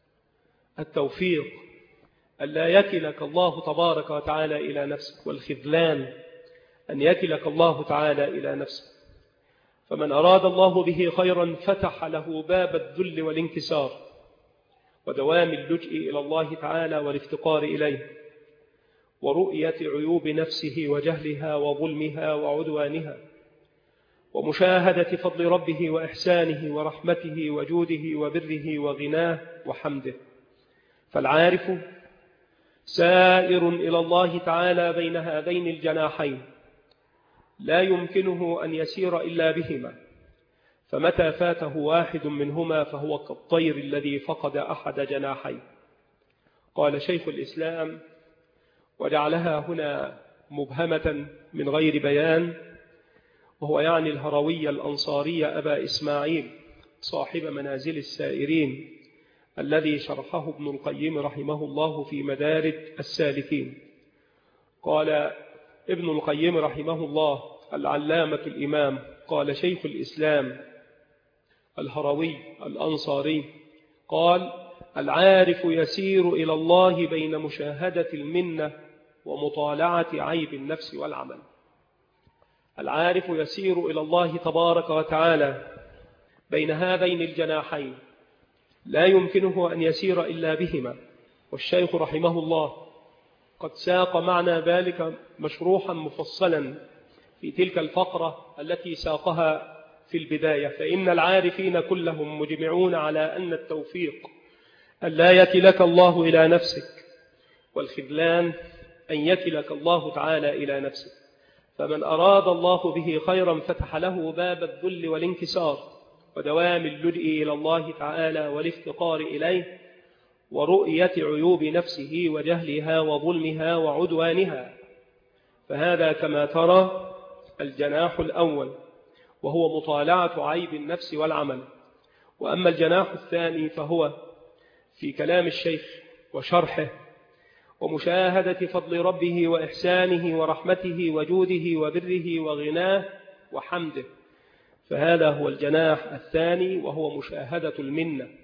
التوفيق ألا يكلك الله تبارك وتعالى إلى نفسك، والخذلان أن يكلك الله تعالى إلى نفسك. فمن أراد الله به خيرا فتح له باب الذل والانكسار ودوام اللجئ إلى الله تعالى والافتقار إليه ورؤية عيوب نفسه وجهلها وظلمها وعدوانها ومشاهدة فضل ربه وإحسانه ورحمته وجوده وبره وغناه وحمده. فالعارف سائر إلى الله تعالى بين هذين الجناحين، لا يمكنه أن يسير إلا بهما، فمتى فاته واحد منهما فهو كالطير الذي فقد أحد جناحيه. قال شيخ الإسلام وجعلها هنا مبهمة من غير بيان، وهو يعني الهروي الأنصاري أبا إسماعيل صاحب منازل السائرين الذي شرحه ابن القيم رحمه الله في مدارج السالكين. قال ابن القيم رحمه الله العلامة الإمام، قال شيخ الإسلام الهروي الأنصاري، قال: العارف يسير إلى الله بين مشاهدة المنة ومطالعة عيب النفس والعمل. العارف يسير إلى الله تبارك وتعالى بين هذين الجناحين، لا يمكنه أن يسير إلا بهما. والشيخ رحمه الله قد ساق معنى ذلك مشروحا مفصلا في تلك الفقرة التي ساقها في البداية. فإن العارفين كلهم مجمعون على أن التوفيق أن لا يكلك الله إلى نفسك، والخذلان أن يكلك الله تعالى إلى نفسك. فمن أراد الله به خيرا فتح له باب الذل والانكسار ودوام اللجئ إلى الله تعالى والافتقار إليه ورؤية عيوب نفسه وجهلها وظلمها وعدوانها. فهذا كما ترى الجناح الأول، وهو مطالعة عيب النفس والعمل. وأما الجناح الثاني فهو في كلام الشيخ وشرحه ومشاهدة فضل ربه وإحسانه ورحمته وجوده وبره وغناه وحمده. فهذا هو الجناح الثاني، وهو مشاهدة المنة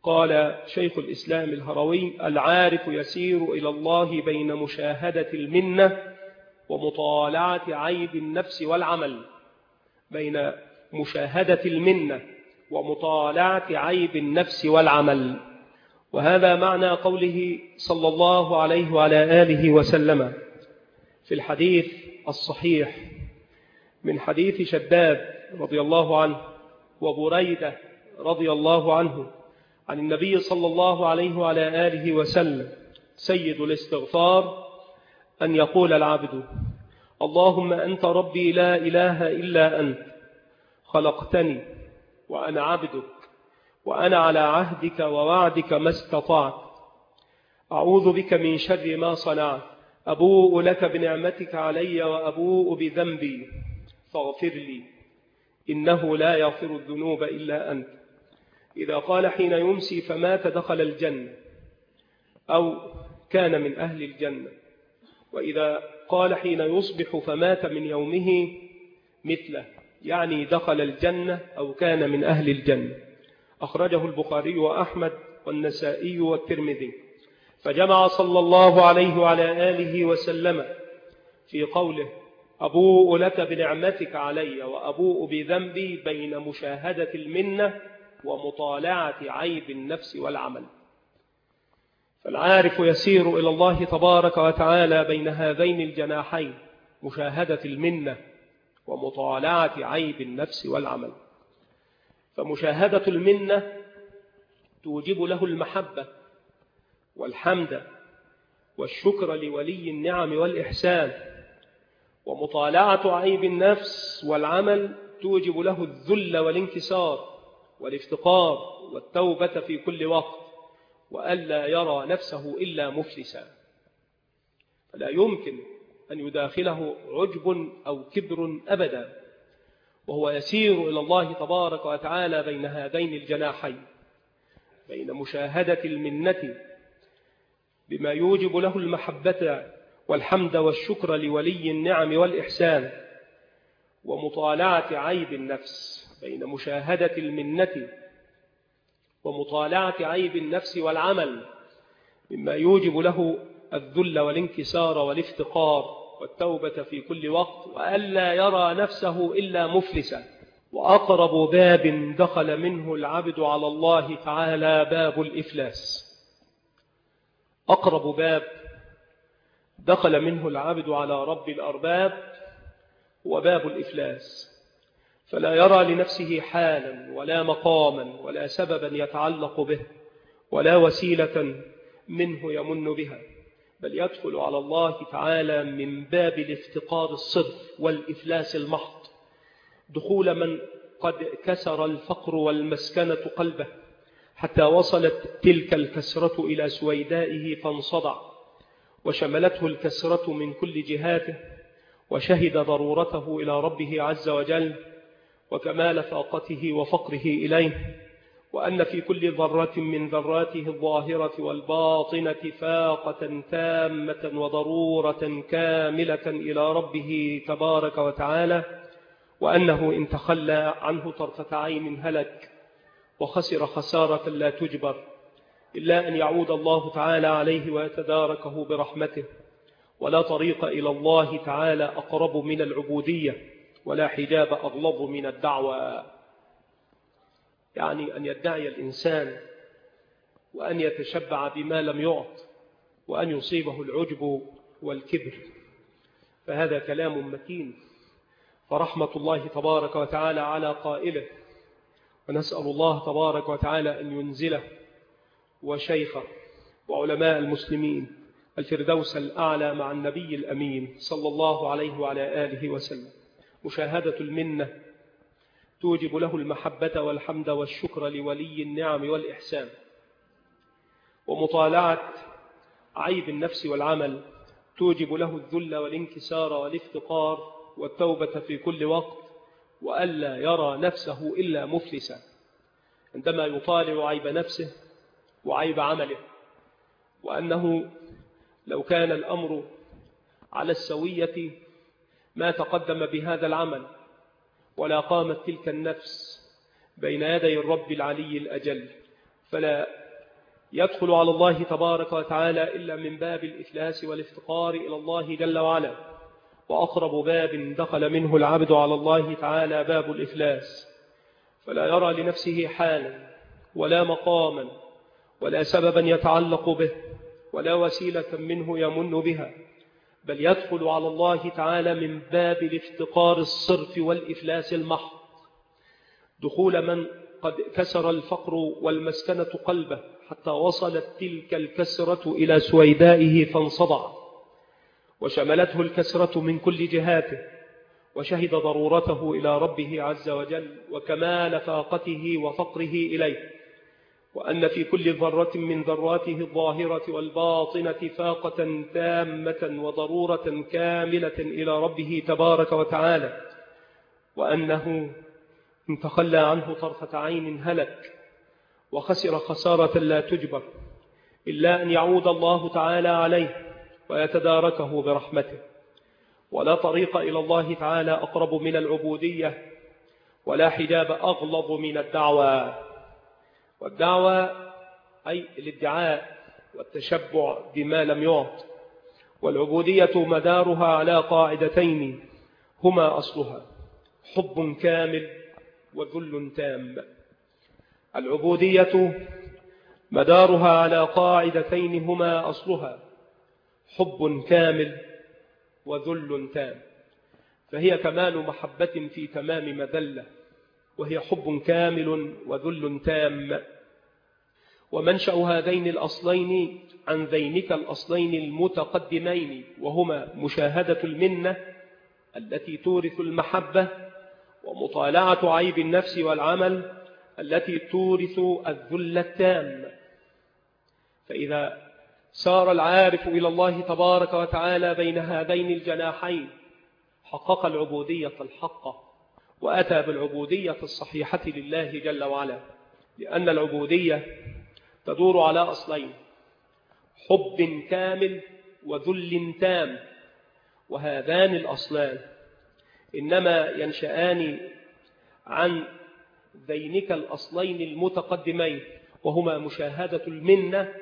قال شيخ الإسلام الهروي: العارف يسير إلى الله بين مشاهدة المنة ومطالعة عيب النفس والعمل. بين مشاهدة المنة ومطالعة عيب النفس والعمل. وهذا معنى قوله صلى الله عليه وعلى آله وسلم في الحديث الصحيح من حديث شداد رضي الله عنه وبريدة رضي الله عنه عن النبي صلى الله عليه وعلى آله وسلم: سيد الاستغفار أن يقول العبد: اللهم أنت ربي لا إله إلا أنت، خلقتني وأنا عبدك، وأنا على عهدك ووعدك ما استطعت، أعوذ بك من شر ما صنعت، أبوء لك بنعمتك علي وأبوء بذنبي فاغفر لي إنه لا يغفر الذنوب إلا أنت. إذا قال حين يمسي فمات دخل الجنة أو كان من أهل الجنة، وإذا قال حين يصبح فمات من يومه مثله، يعني دخل الجنة أو كان من أهل الجنة. أخرجه البخاري وأحمد والنسائي والترمذي. فجمع صلى الله عليه وعلى آله وسلم في قوله: أبوء لك بنعمتك علي وأبوء بذنبي بين مشاهدة المنة ومطالعة عيب النفس والعمل. فالعارف يسير إلى الله تبارك وتعالى بين هذين الجناحين، مشاهدة المنة ومطالعة عيب النفس والعمل. فمشاهدة المنة توجب له المحبة والحمد والشكر لولي النعم والإحسان، ومطالعة عيب النفس والعمل توجب له الذل والانكسار والافتقار والتوبة في كل وقت، وألا يرى نفسه إلا مفلسا. فلا يمكن أن يداخله عجب أو كبر أبدا، وهو يسير إلى الله تبارك وتعالى بين هذين الجناحين، بين مشاهدة المنة بما يوجب له المحبة والحمد والشكر لولي النعم والإحسان، ومطالعة عيب النفس، بين مشاهدة المنة ومطالعة عيب النفس والعمل مما يوجب له الذل والانكسار والافتقار والتوبة في كل وقت، وألا يرى نفسه إلا مفلسا. وأقرب باب دخل منه العبد على الله تعالى باب الإفلاس. أقرب باب دخل منه العبد على رب الأرباب هو باب الإفلاس، فلا يرى لنفسه حالا ولا مقاما ولا سببا يتعلق به ولا وسيلة منه يمن بها، بل يدخل على الله تعالى من باب الافتقار الصرف والإفلاس المحض، دخول من قد كسر الفقر والمسكنة قلبه حتى وصلت تلك الكسرة إلى سويدائه فانصدع، وشملته الكسرة من كل جهاته، وشهد ضرورته إلى ربه عز وجل وكمال فاقته وفقره إليه، وأن في كل ذرة من ذراته الظاهرة والباطنة فاقة تامة وضرورة كاملة إلى ربه تبارك وتعالى، وأنه إن تخلى عنه طرفة عين هلك وخسر خسارة لا تجبر، إلا أن يعود الله تعالى عليه ويتداركه برحمته. ولا طريق إلى الله تعالى أقرب من العبودية، ولا حجاب أغلظ من الدعوة. يعني أن يدعي الإنسان وأن يتشبع بما لم يعط وأن يصيبه العجب والكبر، فهذا كلام متين، فرحمة الله تبارك وتعالى على قائله، ونسأل الله تبارك وتعالى أن ينزله وشيخه وعلماء المسلمين الفردوس الأعلى مع النبي الأمين صلى الله عليه وعلى آله وسلم. مشاهدة المنة توجب له المحبة والحمد والشكر لولي النعم والإحسان، ومطالعة عيب النفس والعمل توجب له الذل والانكسار والافتقار والتوبة في كل وقت، وألا يرى نفسه إلا مفلسا عندما يطالع عيب نفسه وعيب عمله، وأنه لو كان الأمر على السوية ما تقدم بهذا العمل ولا قامت تلك النفس بين يدي الرب العلي الأجل، فلا يدخل على الله تبارك وتعالى إلا من باب الإفلاس والافتقار إلى الله جل وعلا، وأقرب باب دخل منه العبد على الله تعالى باب الإفلاس، فلا يرى لنفسه حالا ولا مقاما ولا سببا يتعلق به ولا وسيلة منه يمن بها، بل يدخل على الله تعالى من باب الافتقار الصرف والإفلاس المحض، دخول من قد كسر الفقر والمسكنة قلبه حتى وصلت تلك الكسرة إلى سويدائه فانصدع، وشملته الكسرة من كل جهاته، وشهد ضرورته إلى ربه عز وجل وكمال فاقته وفقره إليه، وأن في كل ذرة من ذراته الظاهرة والباطنة فاقة تامة وضرورة كاملة إلى ربه تبارك وتعالى، وأنه إن تخلى عنه طرفة عين هلك وخسر خسارة لا تجبر، إلا أن يعود الله تعالى عليه ويتداركه برحمته. ولا طريق إلى الله تعالى أقرب من العبودية، ولا حجاب أغلظ من الدعوة. والدعوة أي الادعاء والتشبع بما لم يعط، والعبودية مدارها على قاعدتين هما أصلها حب كامل وذل تام. العبودية مدارها على قاعدتين هما أصلها حب كامل وذل تام، فهي كمال محبة في تمام مذلة، وهي حب كامل وذل تام. ومنشأ هذين الأصلين عن ذينك الأصلين المتقدمين، وهما مشاهدة المنة التي تورث المحبة، ومطالعة عيب النفس والعمل التي تورث الذل التام. فإذا سار العارف إلى الله تبارك وتعالى بين هذين الجناحين حقق العبودية الحقة، وأتى بالعبودية الصحيحة لله جل وعلا، لأن العبودية تدور على أصلين حب كامل وذل تام، وهذان الأصلان إنما ينشآن عن ذينك الأصلين المتقدمين، وهما مشاهدة المنة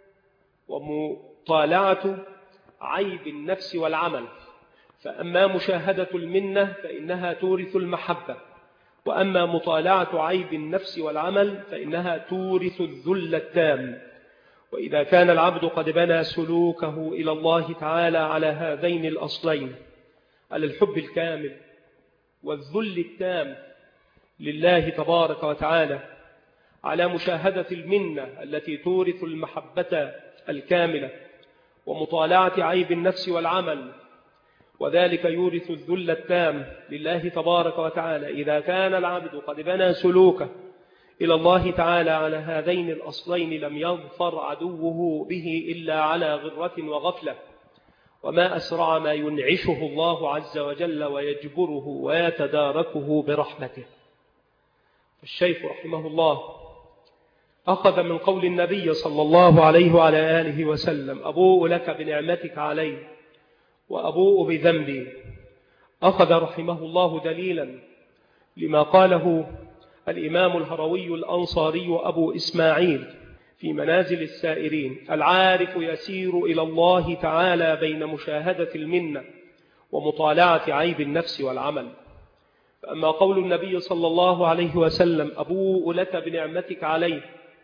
ومطالعة عيب النفس والعمل. فأما مشاهدة المنة فإنها تورث المحبة، وأما مطالعة عيب النفس والعمل فإنها تورث الذل التام. وإذا كان العبد قد بنى سلوكه إلى الله تعالى على هذين الأصلين، على الحب الكامل والذل التام لله تبارك وتعالى، على مشاهدة المنة التي تورث المحبة الكاملة، ومطالعة عيب النفس والعمل، وذلك يورث الذل التام لله تبارك وتعالى. إذا كان العبد قد بنى سلوكه إلى الله تعالى على هذين الأصلين لم يظفر عدوه به إلا على غرة وغفلة، وما أسرع ما ينعشه الله عز وجل ويجبره ويتداركه برحمته. الشيخ رحمه الله أخذ من قول النبي صلى الله عليه وعلى آله وسلم: أبوء لك بنعمتك علي وأبوء بذنبي. أخذ رحمه الله دليلا لما قاله الإمام الهروي الأنصاري أبو إسماعيل في منازل السائرين: العارف يسير إلى الله تعالى بين مشاهدة المنة ومطالعة عيب النفس والعمل. فأما قول النبي صلى الله عليه وسلم: أبوء لك بنعمتك علي،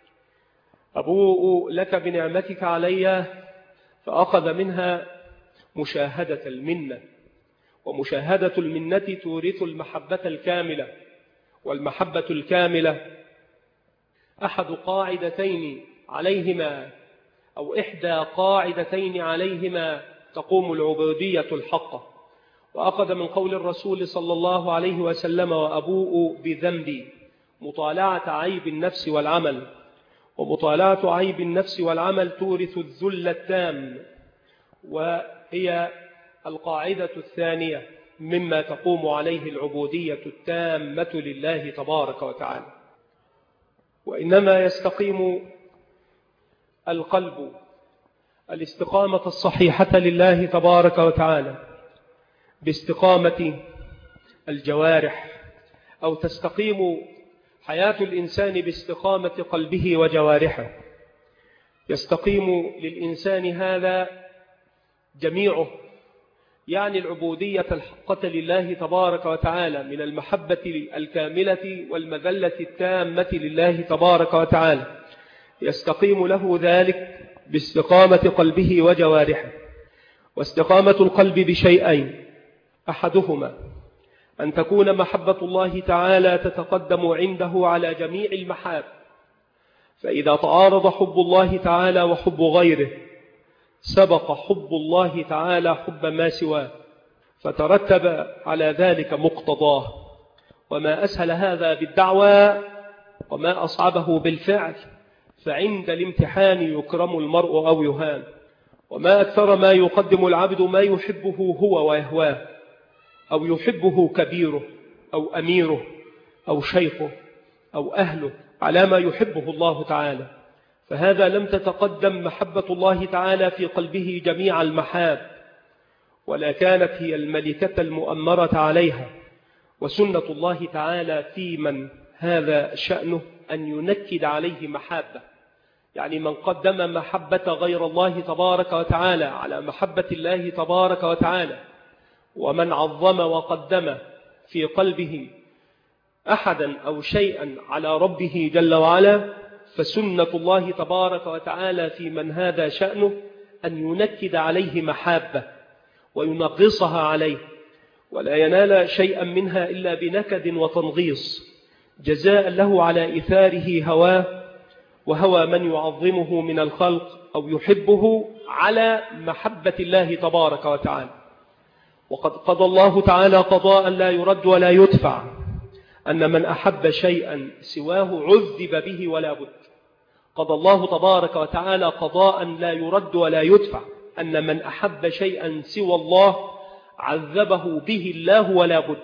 أبوء لك بنعمتك علي، فأخذ منها مشاهدة المنة، ومشاهدة المنة تورث المحبة الكاملة، والمحبة الكاملة أحد قاعدتين عليهما أو إحدى قاعدتين عليهما تقوم العبودية الحقة. وأخذ من قول الرسول صلى الله عليه وسلم: وأبوء بذنبي، مطالعة عيب النفس والعمل، ومطالعة عيب النفس والعمل تورث الذل التام، وهي القاعدة الثانية مما تقوم عليه العبودية التامة لله تبارك وتعالى. وإنما يستقيم القلب الاستقامة الصحيحة لله تبارك وتعالى باستقامة الجوارح، أو تستقيم حياة الإنسان باستقامة قلبه وجوارحه. يستقيم للإنسان هذا جميعه، يعني العبودية الحقة لله تبارك وتعالى من المحبة الكاملة والمذلة التامة لله تبارك وتعالى، يستقيم له ذلك باستقامة قلبه وجوارحه. واستقامة القلب بشيئين: أحدهما أن تكون محبة الله تعالى تتقدم عنده على جميع المحاب، فإذا تعارض حب الله تعالى وحب غيره سبق حب الله تعالى حب ما سواه، فترتب على ذلك مقتضاه. وما أسهل هذا بالدعوى وما أصعبه بالفعل، فعند الامتحان يكرم المرء أو يهان. وما أكثر ما يقدم العبد ما يحبه هو ويهواه، أو يحبه كبيره أو أميره أو شيخه أو أهله على ما يحبه الله تعالى، فهذا لم تتقدم محبة الله تعالى في قلبه جميع المحاب، ولا كانت هي الملكة المؤمرة عليها. وسنة الله تعالى في من هذا شأنه أن ينكد عليه محبة، يعني من قدم محبة غير الله تبارك وتعالى على محبة الله تبارك وتعالى، ومن عظم وقدم في قلبه أحدا أو شيئا على ربه جل وعلا، فسنة الله تبارك وتعالى في من هذا شأنه أن ينكد عليه محبة وينغصها عليه، ولا ينال شيئا منها إلا بنكد وتنغيص، جزاء له على إثاره هواه وهوى من يعظمه من الخلق أو يحبه على محبة الله تبارك وتعالى. وقد قضى الله تعالى قضاء لا يرد ولا يدفع، أن من أحب شيئا سواه عذب به ولا بد. قضى الله تبارك وتعالى قضاء لا يرد ولا يدفع، أن من أحب شيئا سوى الله عذبه به الله ولا بد.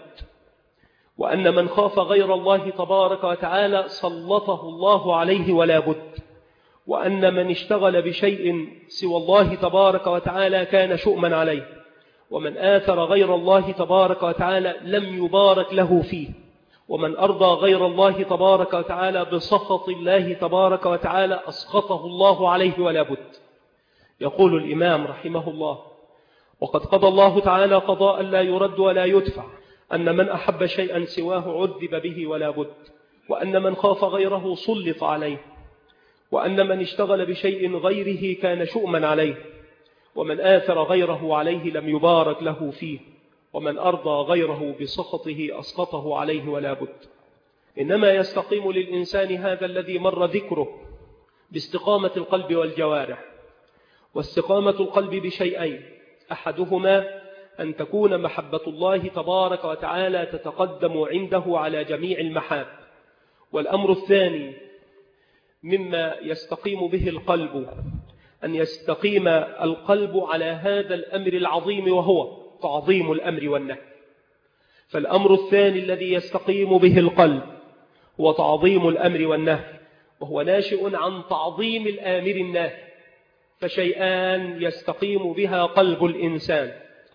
وأن من خاف غير الله تبارك وتعالى سلطه الله عليه ولا بد. وأن من اشتغل بشيء سوى الله تبارك وتعالى كان شؤما عليه. ومن آثر غير الله تبارك وتعالى لم يبارك له فيه. ومن أرضى غير الله تبارك وتعالى بسخط الله تبارك وتعالى أسخطه الله عليه ولا بد. يقول الإمام رحمه الله: وقد قضى الله تعالى قضاء لا يرد ولا يدفع، أن من أحب شيئا سواه عذب به ولا بد. وأن من خاف غيره سلط عليه. وأن من اشتغل بشيء غيره كان شؤما عليه. ومن آثر غيره عليه لم يبارك له فيه. ومن أرضى غيره بسخطه أسقطه عليه ولا بد. إنما يستقيم للإنسان هذا الذي مر ذكره باستقامة القلب والجوارح. واستقامة القلب بشيئين: أحدهما أن تكون محبة الله تبارك وتعالى تتقدم عنده على جميع المحاب. والأمر الثاني مما يستقيم به القلب أن يستقيم القلب على هذا الأمر العظيم، وهو تعظيم الأمر والنهي. فالأمر الثاني الذي يستقيم به القلب هو تعظيم الأمر والنهي، وهو ناشئ عن تعظيم الآمر الناهي. فشيئان يستقيم بها قلب الإنسان: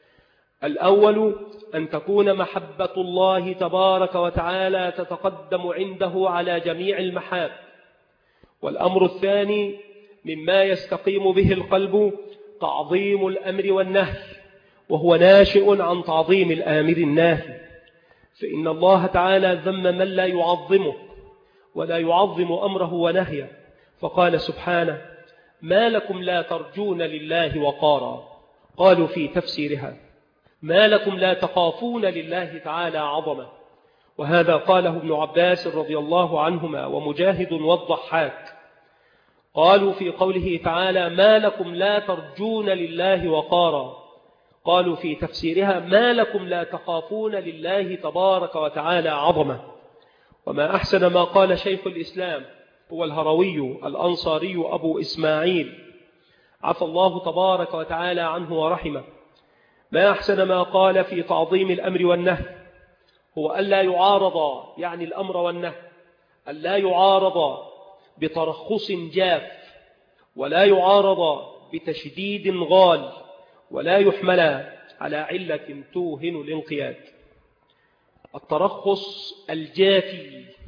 الأول أن تكون محبة الله تبارك وتعالى تتقدم عنده على جميع المحاب. والأمر الثاني مما يستقيم به القلب تعظيم الأمر والنهي، وهو ناشئ عن تعظيم الآمر الناهي. فإن الله تعالى ذم من لا يعظمه ولا يعظم أمره ونهيه، فقال سبحانه: ما لكم لا ترجون لله وقارا. قالوا في تفسيرها: ما لكم لا تخافون لله تعالى عظمة. وهذا قاله ابن عباس رضي الله عنهما ومجاهد والضحاك. قالوا في قوله تعالى: ما لكم لا ترجون لله وقارا، قالوا في تفسيرها: ما لكم لا تخافون لله تبارك وتعالى عظمة. وما أحسن ما قال شيخ الإسلام هو الهروي الأنصاري أبو إسماعيل عفى الله تبارك وتعالى عنه ورحمه. ما أحسن ما قال في تعظيم الأمر والنهي هو ألا يعارض، يعني الأمر والنهي ألا يعارض بترخص جاف، ولا يعارض بتشديد غال، ولا يحمل على علة توهن الانقياد. الترخص الجافي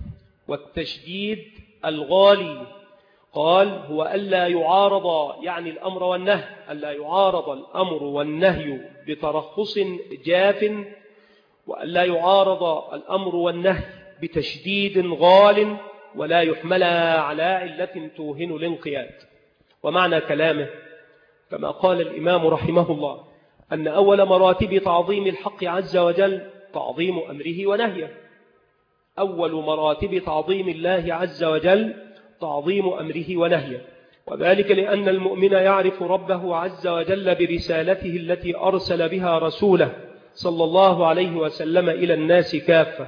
والتشديد الغالي. قال هو ألا يعارض، يعني الأمر والنهي، ألا يعارض الأمر والنهي بترخص جاف، وألا يعارض الأمر والنهي بتشديد غال، ولا يحمل على علة توهن الانقياد. ومعنى كلامه كما قال الإمام رحمه الله أن أول مراتب تعظيم الحق عز وجل تعظيم أمره ونهيه. أول مراتب تعظيم الله عز وجل تعظيم أمره ونهيه، وذلك لأن المؤمن يعرف ربه عز وجل برسالته التي أرسل بها رسوله صلى الله عليه وسلم إلى الناس كافة،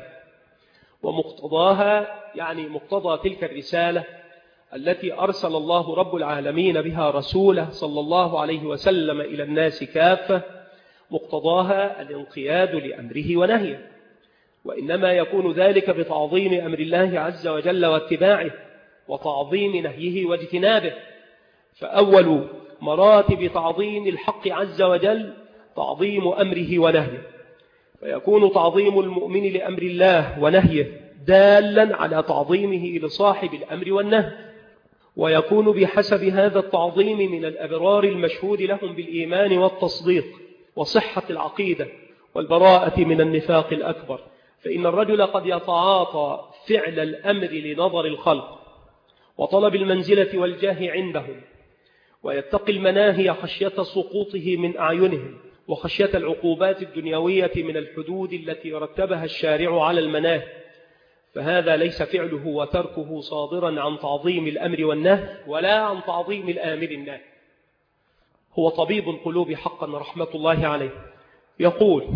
ومقتضاها يعني مقتضى تلك الرسالة التي أرسل الله رب العالمين بها رسوله صلى الله عليه وسلم إلى الناس كافة، مقتضاها الانقياد لأمره ونهيه، وإنما يكون ذلك بتعظيم أمر الله عز وجل واتباعه، وتعظيم نهيه واجتنابه. فأول مراتب تعظيم الحق عز وجل تعظيم أمره ونهيه، فيكون تعظيم المؤمن لأمر الله ونهيه دالا على تعظيمه لصاحب الأمر والنهي، ويكون بحسب هذا التعظيم من الأبرار المشهود لهم بالإيمان والتصديق وصحة العقيدة والبراءة من النفاق الأكبر. فإن الرجل قد يتعاطى فعل الأمر لنظر الخلق وطلب المنزلة والجاه عندهم، ويتقي المناهي خشية سقوطه من أعينهم، وخشية العقوبات الدنيوية من الحدود التي رتبها الشارع على المناهي، فهذا ليس فعله وتركه صادرا عن تعظيم الأمر والنهي ولا عن تعظيم الآمر النهي. هو طبيب القلوب حقا رحمة الله عليه يقول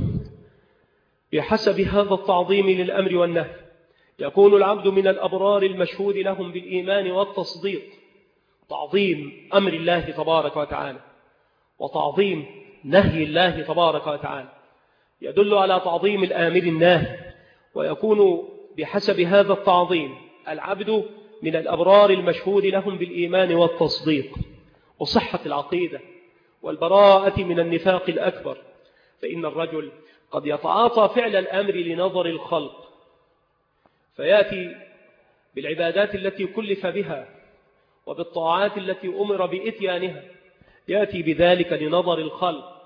بحسب هذا التعظيم للأمر والنهي يكون العبد من الأبرار المشهود لهم بالإيمان والتصديق، تعظيم أمر الله تبارك وتعالى وتعظيم نهي الله تبارك وتعالى يدل على تعظيم الآمر الناهي، ويكون بحسب هذا التعظيم العبد من الأبرار المشهود لهم بالإيمان والتصديق وصحة العقيدة والبراءة من النفاق الأكبر. فإن الرجل قد يتعاطى فعل الأمر لنظر الخلق، فيأتي بالعبادات التي كلف بها وبالطاعات التي أمر بإتيانها، يأتي بذلك لنظر الخلق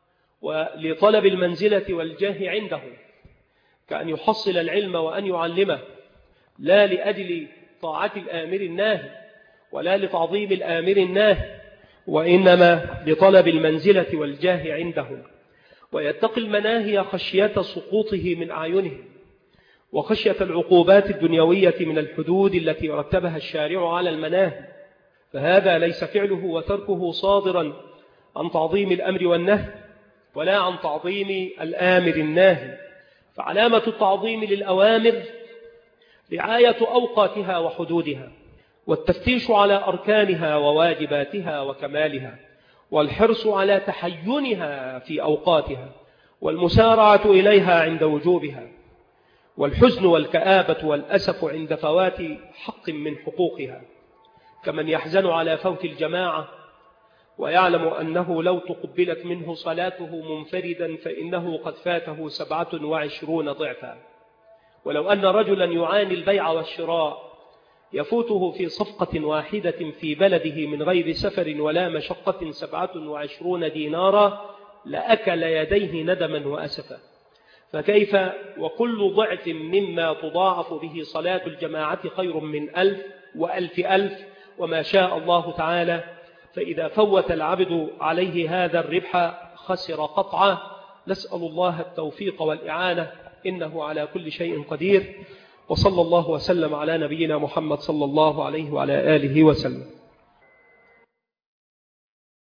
ولطلب المنزلة والجاه عنده، كأن يحصل العلم وأن يعلمه، لا لأجل طاعة الآمر الناهي ولا لتعظيم الآمر الناهي، وإنما لطلب المنزلة والجاه عندهم. ويتقي المناهي خشية سقوطه من أعينهم، وخشية العقوبات الدنيوية من الحدود التي رتبها الشارع على المناهي، فهذا ليس فعله وتركه صادرا عن تعظيم الأمر والنهي ولا عن تعظيم الآمر الناهي. فعلامة التعظيم للأوامر رعاية أوقاتها وحدودها، والتفتيش على أركانها وواجباتها وكمالها، والحرص على تحينها في أوقاتها، والمسارعة إليها عند وجوبها، والحزن والكآبة والأسف عند فوات حق من حقوقها، كمن يحزن على فوت الجماعة ويعلم أنه لو تقبلت منه صلاته منفردا فإنه قد فاته 27 ضعفا. ولو أن رجلا يعاني البيع والشراء يفوته في صفقة واحدة في بلده من غير سفر ولا مشقة 27 دينارا لأكل يديه ندما وأسفا، فكيف وكل ضعف مما تضاعف به صلاة الجماعة خير من 1000 و1000 وما شاء الله تعالى. فإذا فوت العبد عليه هذا الربح خسر قطعا. نسأل الله التوفيق والإعانة إنه على كل شيء قدير. وصلى الله وسلم على نبينا محمد صلى الله عليه وعلى آله وسلم.